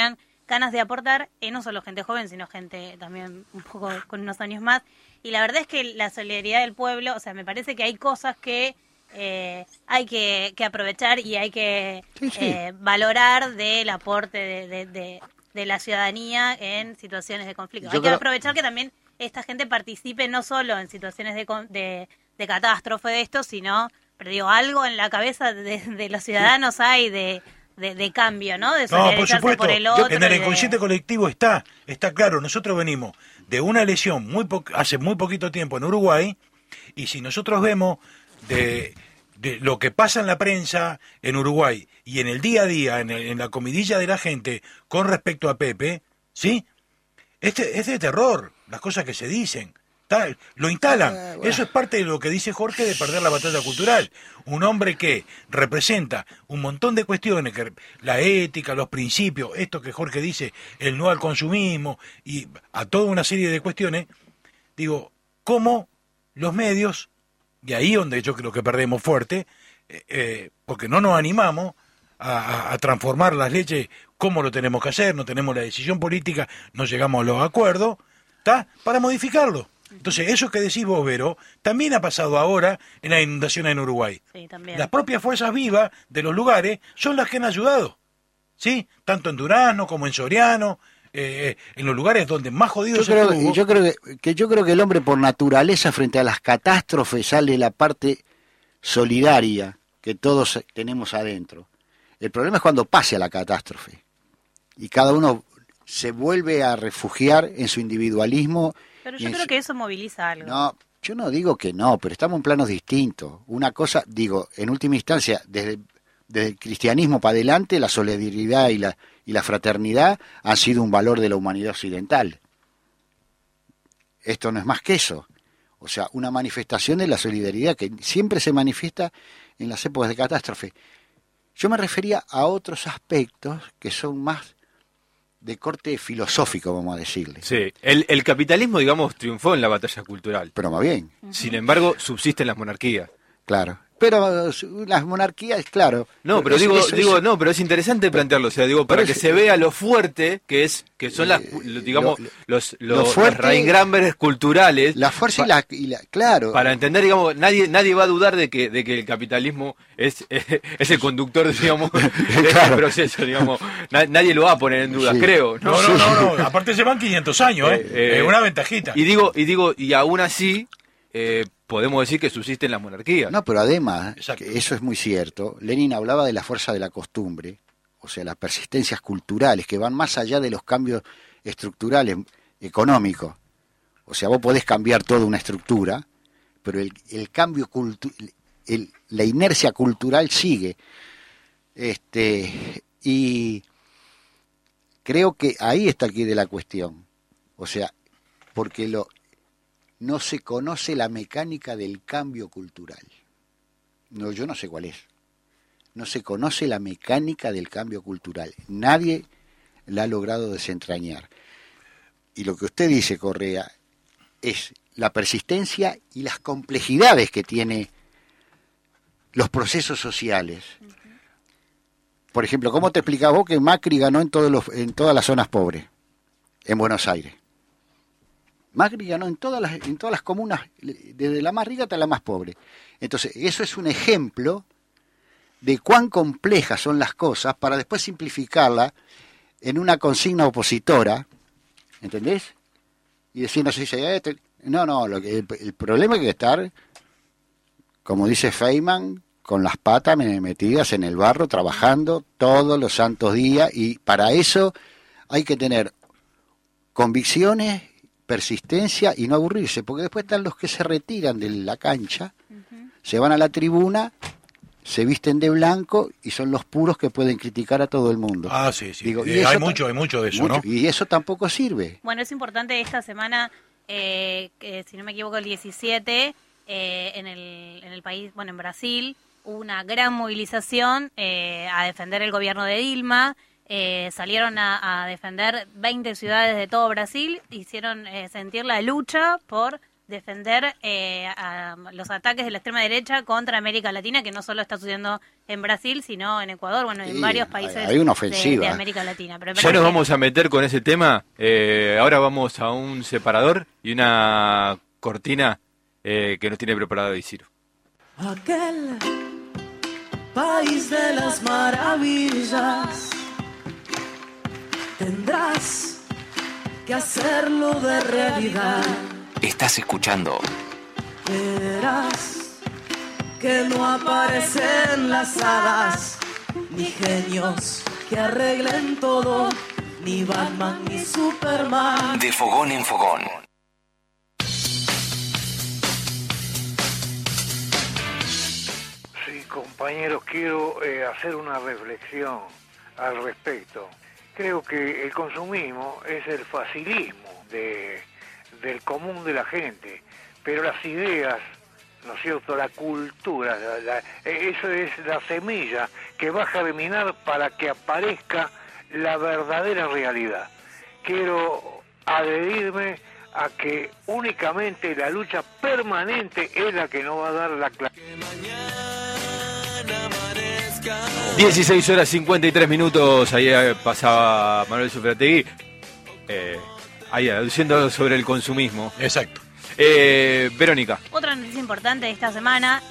ganas de aportar, eh, no solo gente joven, sino gente también un poco con unos años más. Y la verdad es que la solidaridad del pueblo, o sea, me parece que hay cosas que eh, hay que, que aprovechar y hay que Sí, sí. eh, valorar del aporte de, de, de, de la ciudadanía en situaciones de conflicto. Yo hay que creo- aprovechar que también esta gente participe no solo en situaciones de, con- de, de catástrofe de esto, sino, pero digo, algo en la cabeza de, de los ciudadanos hay de, de, de cambio, ¿no? De No, por solidarizarse supuesto. por el otro. En el y de- inconsciente colectivo está, está claro. Nosotros venimos de una elección muy po- hace muy poquito tiempo en Uruguay, y si nosotros vemos de, de lo que pasa en la prensa en Uruguay y en el día a día, en, el- en la comidilla de la gente con respecto a Pepe, ¿sí? Este es de terror, las cosas que se dicen. Está- Lo instalan. Eh, bueno. Eso es parte de lo que dice Jorge de perder la batalla cultural. Un hombre que representa un montón de cuestiones, que la ética, los principios, esto que Jorge dice, el no al consumismo y a toda una serie de cuestiones. Digo, cómo los medios, y ahí donde yo creo que perdemos fuerte, eh, eh, porque no nos animamos a, a- a transformar las leyes como lo tenemos que hacer, no tenemos la decisión política, no llegamos a los acuerdos, ¿está? Para modificarlo. Entonces, eso que decís vos, Vero, también ha pasado ahora en la inundación en Uruguay. Sí, también. Las propias fuerzas vivas de los lugares son las que han ayudado, ¿sí? Tanto en Durazno como en Soriano, eh, en los lugares donde más Yo jodidos creo, estuvo. yo creo que, que yo creo que el hombre por naturaleza frente a las catástrofes sale la parte solidaria que todos tenemos adentro. El problema es cuando pase a la catástrofe y cada uno se vuelve a refugiar en su individualismo. Pero y yo en creo su- que eso moviliza algo. No, yo no digo que no, pero estamos en planos distintos. Una cosa, digo, en última instancia, desde, desde el cristianismo para adelante, la solidaridad y la, y la fraternidad han sido un valor de la humanidad occidental. Esto no es más que eso. O sea, una manifestación de la solidaridad que siempre se manifiesta en las épocas de catástrofe. Yo me refería a otros aspectos que son más de corte filosófico, vamos a decirle. Sí, el, el capitalismo, digamos, triunfó en la batalla cultural. Pero más bien. Sin embargo, subsisten las monarquías. Claro. Pero eh, las monarquías, claro. No, pero Eso- digo, eso- digo, eso- no, pero es interesante plantearlo, o sea, digo, para pero que es- se vea lo fuerte que es, que son las, lo- digamos, lo- los, lo los, fuerte- los reingrambres culturales. La fuerza y la, y la- claro. Para entender, digamos, nadie nadie va a dudar de que de que el capitalismo es es el conductor, digamos, de este proceso, digamos. Na- nadie lo va a poner en duda, Sí. creo. ¿no? No, no, no, no. Aparte se van quinientos años, ¿eh? Eh, Es una ventajita. Y digo, y digo, y aún así, eh, podemos decir que subsisten las monarquías. No, pero además, que eso es muy cierto, Lenin hablaba de la fuerza de la costumbre, o sea, las persistencias culturales que van más allá de los cambios estructurales económicos. O sea, vos podés cambiar toda una estructura, pero el, el cambio cultu- el- la inercia cultural sigue. Este, y creo que ahí está aquí de la cuestión. O sea, porque lo no se conoce la mecánica del cambio cultural. No, yo no sé cuál es. No se conoce la mecánica del cambio cultural. Nadie la ha logrado desentrañar. Y lo que usted dice, Correa, es la persistencia y las complejidades que tiene los procesos sociales. Por ejemplo, ¿cómo te explicás vos que Macri ganó en, todos los, en todas las zonas pobres, en Buenos Aires? Macri ganó en todas las, en todas las comunas, desde la más rica hasta la más pobre. Entonces, eso es un ejemplo de cuán complejas son las cosas para después simplificarla en una consigna opositora, ¿entendés? Y decir, no sé si hay esto. No, no, lo que, el, el problema es que estar, como dice Feynman, con las patas metidas en el barro, trabajando todos los santos días, y para eso hay que tener convicciones, persistencia y no aburrirse, porque después están los que se retiran de la cancha, se van a la tribuna, se visten de blanco y son los puros que pueden criticar a todo el mundo. Ah, sí, sí. Digo, y Eh, eso hay ta- mucho, hay mucho de eso, mucho, ¿no? Y eso tampoco sirve. Bueno, es importante esta semana, eh, que, si no me equivoco, el diecisiete, eh, en, el, en el país, bueno, en Brasil, hubo una gran movilización eh, a defender el gobierno de Dilma. Eh, salieron a, a defender veinte ciudades de todo Brasil, hicieron eh, sentir la lucha por defender eh, a los ataques de la extrema derecha contra América Latina, que no solo está sucediendo en Brasil, sino en Ecuador, bueno, en Sí, varios países hay una de, ofensiva. de América Latina. Pero me Ya parece nos que- vamos a meter con ese tema. Eh, ahora vamos a un separador y una cortina eh, que nos tiene preparado Isidro. Aquel país de las maravillas, tendrás que hacerlo de realidad. Estás escuchando Verás que no aparecen las hadas, ni genios que arreglen todo, ni Batman ni Superman. De Fogón en Fogón. Sí, compañeros, quiero eh, hacer una reflexión al respecto. Creo que el consumismo es el facilismo de, del común de la gente, pero las ideas, ¿no es cierto?, la cultura, la- la- eh, eso es la semilla que va a germinar para que aparezca la verdadera realidad. Quiero adherirme a que únicamente la lucha permanente es la que nos va a dar la clave. dieciséis horas cincuenta y tres minutos, ahí eh, pasaba Manuel Sufrategui, eh, ahí aduciendo sobre el consumismo. Exacto. Eh, Verónica. Otra noticia importante de esta semana,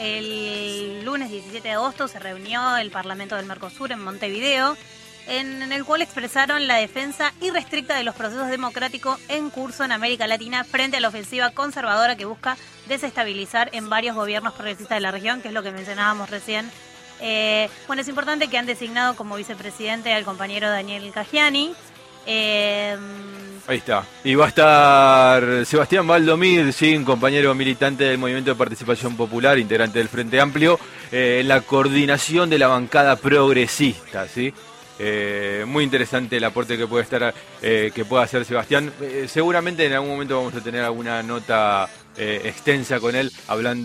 el lunes diecisiete de agosto se reunió el Parlamento del Mercosur en Montevideo, en, en el cual expresaron la defensa irrestricta de los procesos democráticos en curso en América Latina frente a la ofensiva conservadora que busca desestabilizar en varios gobiernos progresistas de la región, que es lo que mencionábamos recién. Eh, bueno, es importante que han designado como vicepresidente al compañero Daniel Cagiani. Eh, Ahí está. Y va a estar Sebastián Valdomir, sí, un compañero militante del Movimiento de Participación Popular, integrante del Frente Amplio, eh, en la coordinación de la bancada progresista, ¿sí? Eh, muy interesante el aporte que puede estar eh, que pueda hacer Sebastián. Eh, seguramente en algún momento vamos a tener alguna nota eh, extensa con él,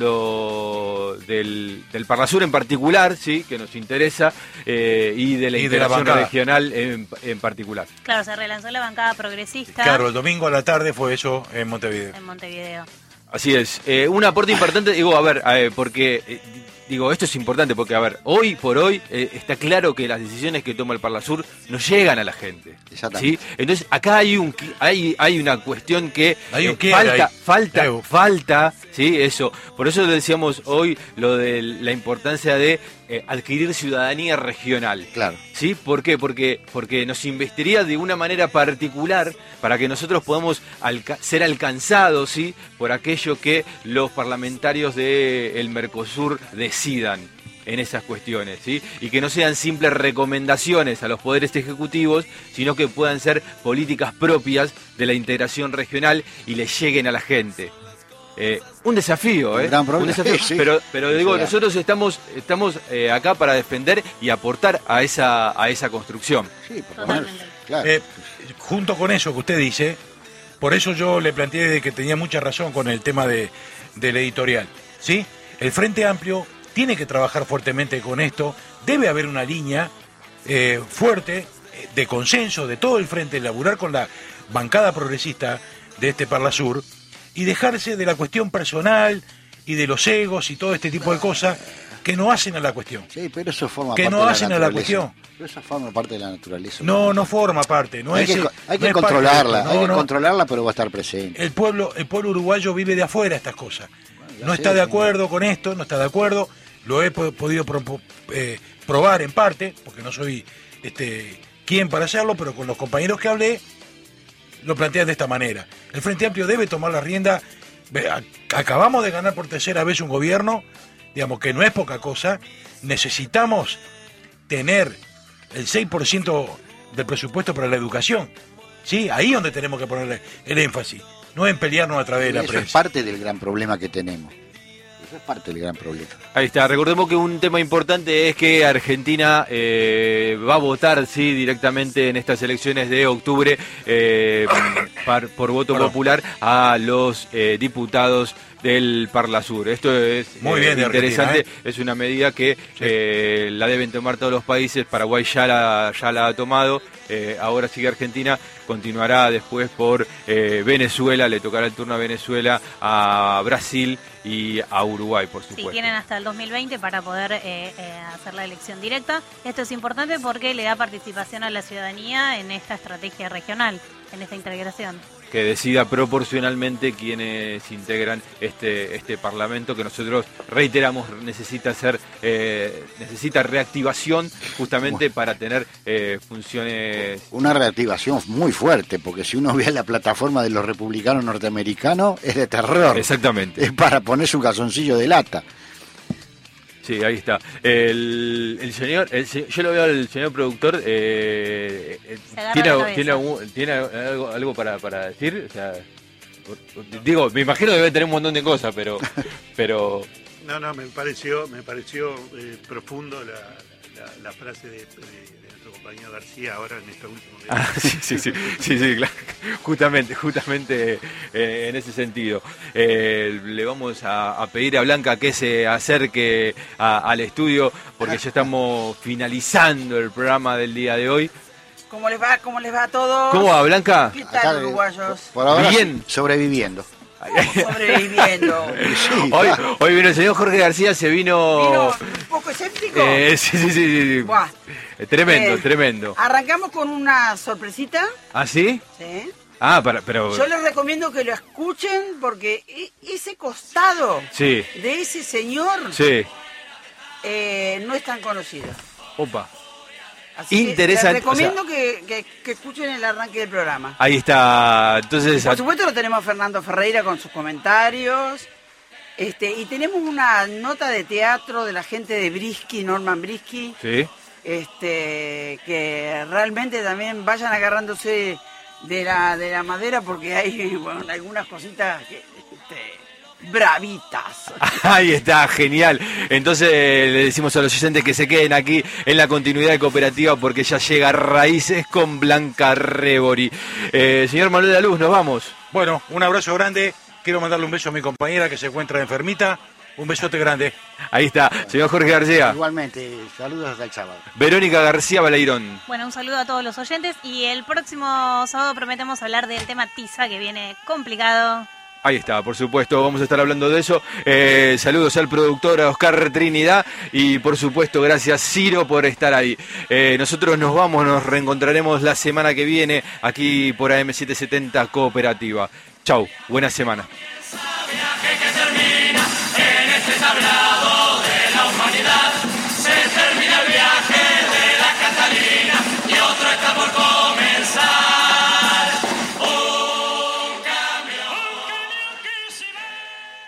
hablando del, del Parlasur en particular, sí, que nos interesa, eh, y de la Y de la integración bancada. regional en, en particular. claro, se relanzó la bancada progresista Claro, el domingo a la tarde fue eso en Montevideo. en Montevideo. Así es. Eh, un aporte importante, digo, a ver, a ver, porque, eh, digo, esto es importante porque, a ver, hoy por hoy eh, está claro que las decisiones que toma el Parlasur no llegan a la gente. Exactamente. ¿Sí? Entonces, acá hay un qui- hay hay una cuestión que Hay un eh, quiebre falta, ahí. falta, Evo. falta, ¿sí? Eso. Por eso decíamos hoy lo de la importancia de eh, adquirir ciudadanía regional. Claro. ¿Sí? ¿Por qué? Porque, porque nos investiría de una manera particular para que nosotros podamos alca- ser alcanzados, ¿sí?, por aquello que los parlamentarios del Mercosur decidan en esas cuestiones, ¿sí? Y que no sean simples recomendaciones a los poderes ejecutivos, sino que puedan ser políticas propias de la integración regional y le lleguen a la gente. Eh, un desafío, ¿eh? Un gran problema. Un desafío. Sí, sí. Pero, pero digo, Sí. nosotros estamos, estamos eh, acá para defender y aportar a esa, a esa construcción. Sí, por Totalmente. Claro. Eh, junto con eso que usted dice, por eso yo le planteé de que tenía mucha razón con el tema de, del editorial. ¿Sí? El Frente Amplio tiene que trabajar fuertemente con esto, debe haber una línea eh, fuerte eh, de consenso de todo el frente, laburar con la bancada progresista de este Parlasur y dejarse de la cuestión personal y de los egos y todo este tipo de cosas que no hacen a la cuestión. Sí, pero eso forma Que parte no de la hacen a la naturaleza. cuestión. Pero eso forma parte de la naturaleza. No, no forma parte. No hay es, que, no hay que es parte de controlarla, esto, hay no, que no. controlarla, pero va a estar presente. El pueblo, el pueblo uruguayo vive de afuera estas cosas. ya No sé, está de sí. acuerdo con esto, no está de acuerdo. Lo he po- podido pro- eh, probar en parte, porque no soy este quien para hacerlo, pero con los compañeros que hablé, lo plantean de esta manera. El Frente Amplio debe tomar la rienda. Ve, a- Acabamos de ganar por tercera vez un gobierno, digamos que no es poca cosa. Necesitamos tener el seis por ciento del presupuesto para la educación. ¿Sí? Ahí es donde tenemos que ponerle el énfasis, no en pelearnos a través de la Eso es prensa. parte del gran problema que tenemos. Eso es parte del gran problema. Ahí está, recordemos que un tema importante es que Argentina eh, va a votar, sí, directamente en estas elecciones de octubre eh, par, por voto bueno. popular a los eh, diputados del Parlasur. Esto es Muy eh, bien de interesante, Argentina, ¿eh? Es una medida que sí. eh, la deben tomar todos los países. Paraguay ya la, ya la ha tomado, eh, ahora sigue Argentina, continuará después por eh, Venezuela, le tocará el turno a Venezuela, a Brasil y a Uruguay, por supuesto. Sí, tienen hasta el dos mil veinte para poder eh, eh, hacer la elección directa. Esto es importante porque le da participación a la ciudadanía en esta estrategia regional, en esta integración. Que decida proporcionalmente quienes integran este este Parlamento, que nosotros reiteramos necesita ser eh, necesita reactivación justamente para tener eh, funciones. Una reactivación muy fuerte, porque si uno ve la plataforma de los republicanos norteamericanos es de terror. Exactamente. Es para ponerse un calzoncillo de lata. Sí, ahí está. El, el señor, el, yo lo veo al señor productor, eh, ¿tiene, tiene, algún, ¿tiene algo, algo para, para decir? O sea, digo, me imagino que debe tener un montón de cosas, pero... pero... No, no, me pareció, me pareció eh, profundo la, la, la frase de, de, de nuestro compañero García ahora en esta última. Ah, sí, sí, sí, sí, sí, claro. Justamente, justamente eh, en ese sentido. Eh, le vamos a, a pedir a Blanca que se acerque a, al estudio, porque ya estamos finalizando el programa del día de hoy. ¿Cómo les va? ¿Cómo les va a todos? ¿Cómo va, Blanca? ¿Qué tal, uruguayos? Por ahora bien. Sobreviviendo. Sobreviviendo. Sí, hoy, claro. hoy vino el señor Jorge García, se vino... ¿Vino un poco escéptico? Eh, sí, sí, sí. sí. Buah. Tremendo, Eh, tremendo. Arrancamos con una sorpresita. ¿Ah, sí? Sí. Ah, para, pero... Yo les recomiendo que lo escuchen porque e- ese costado Sí, de ese señor sí. eh, no es tan conocido. Opa. Así que Interesante. les recomiendo O sea, que, que- que escuchen el arranque del programa. ahí está. Entonces... Por supuesto lo tenemos a Fernando Ferreira con sus comentarios. Este, y tenemos una nota de teatro de la gente de Brisky, Norman Brisky. Sí. Este, que realmente también vayan agarrándose de la, de la madera porque hay bueno, algunas cositas que, este, bravitas. Ahí está, genial. Entonces le decimos a los oyentes que se queden aquí en la continuidad de Cooperativa porque ya llega Raíces con Blanca Rebori. Eh, señor Manuel de la Luz, nos vamos. Bueno, un abrazo grande. Quiero mandarle un beso a mi compañera que se encuentra enfermita. Un besote grande. Ahí está, señor Jorge García. Igualmente, saludos hasta el sábado. Verónica García Balairón. Bueno, un saludo a todos los oyentes y el próximo sábado prometemos hablar del tema tiza que viene complicado. Ahí está, por supuesto, vamos a estar hablando de eso. Eh, saludos al productor, a Oscar Trinidad, y por supuesto, gracias Ciro por estar ahí. Eh, nosotros nos vamos, nos reencontraremos la semana que viene aquí por A M setecientos setenta Cooperativa. Chau, buena semana.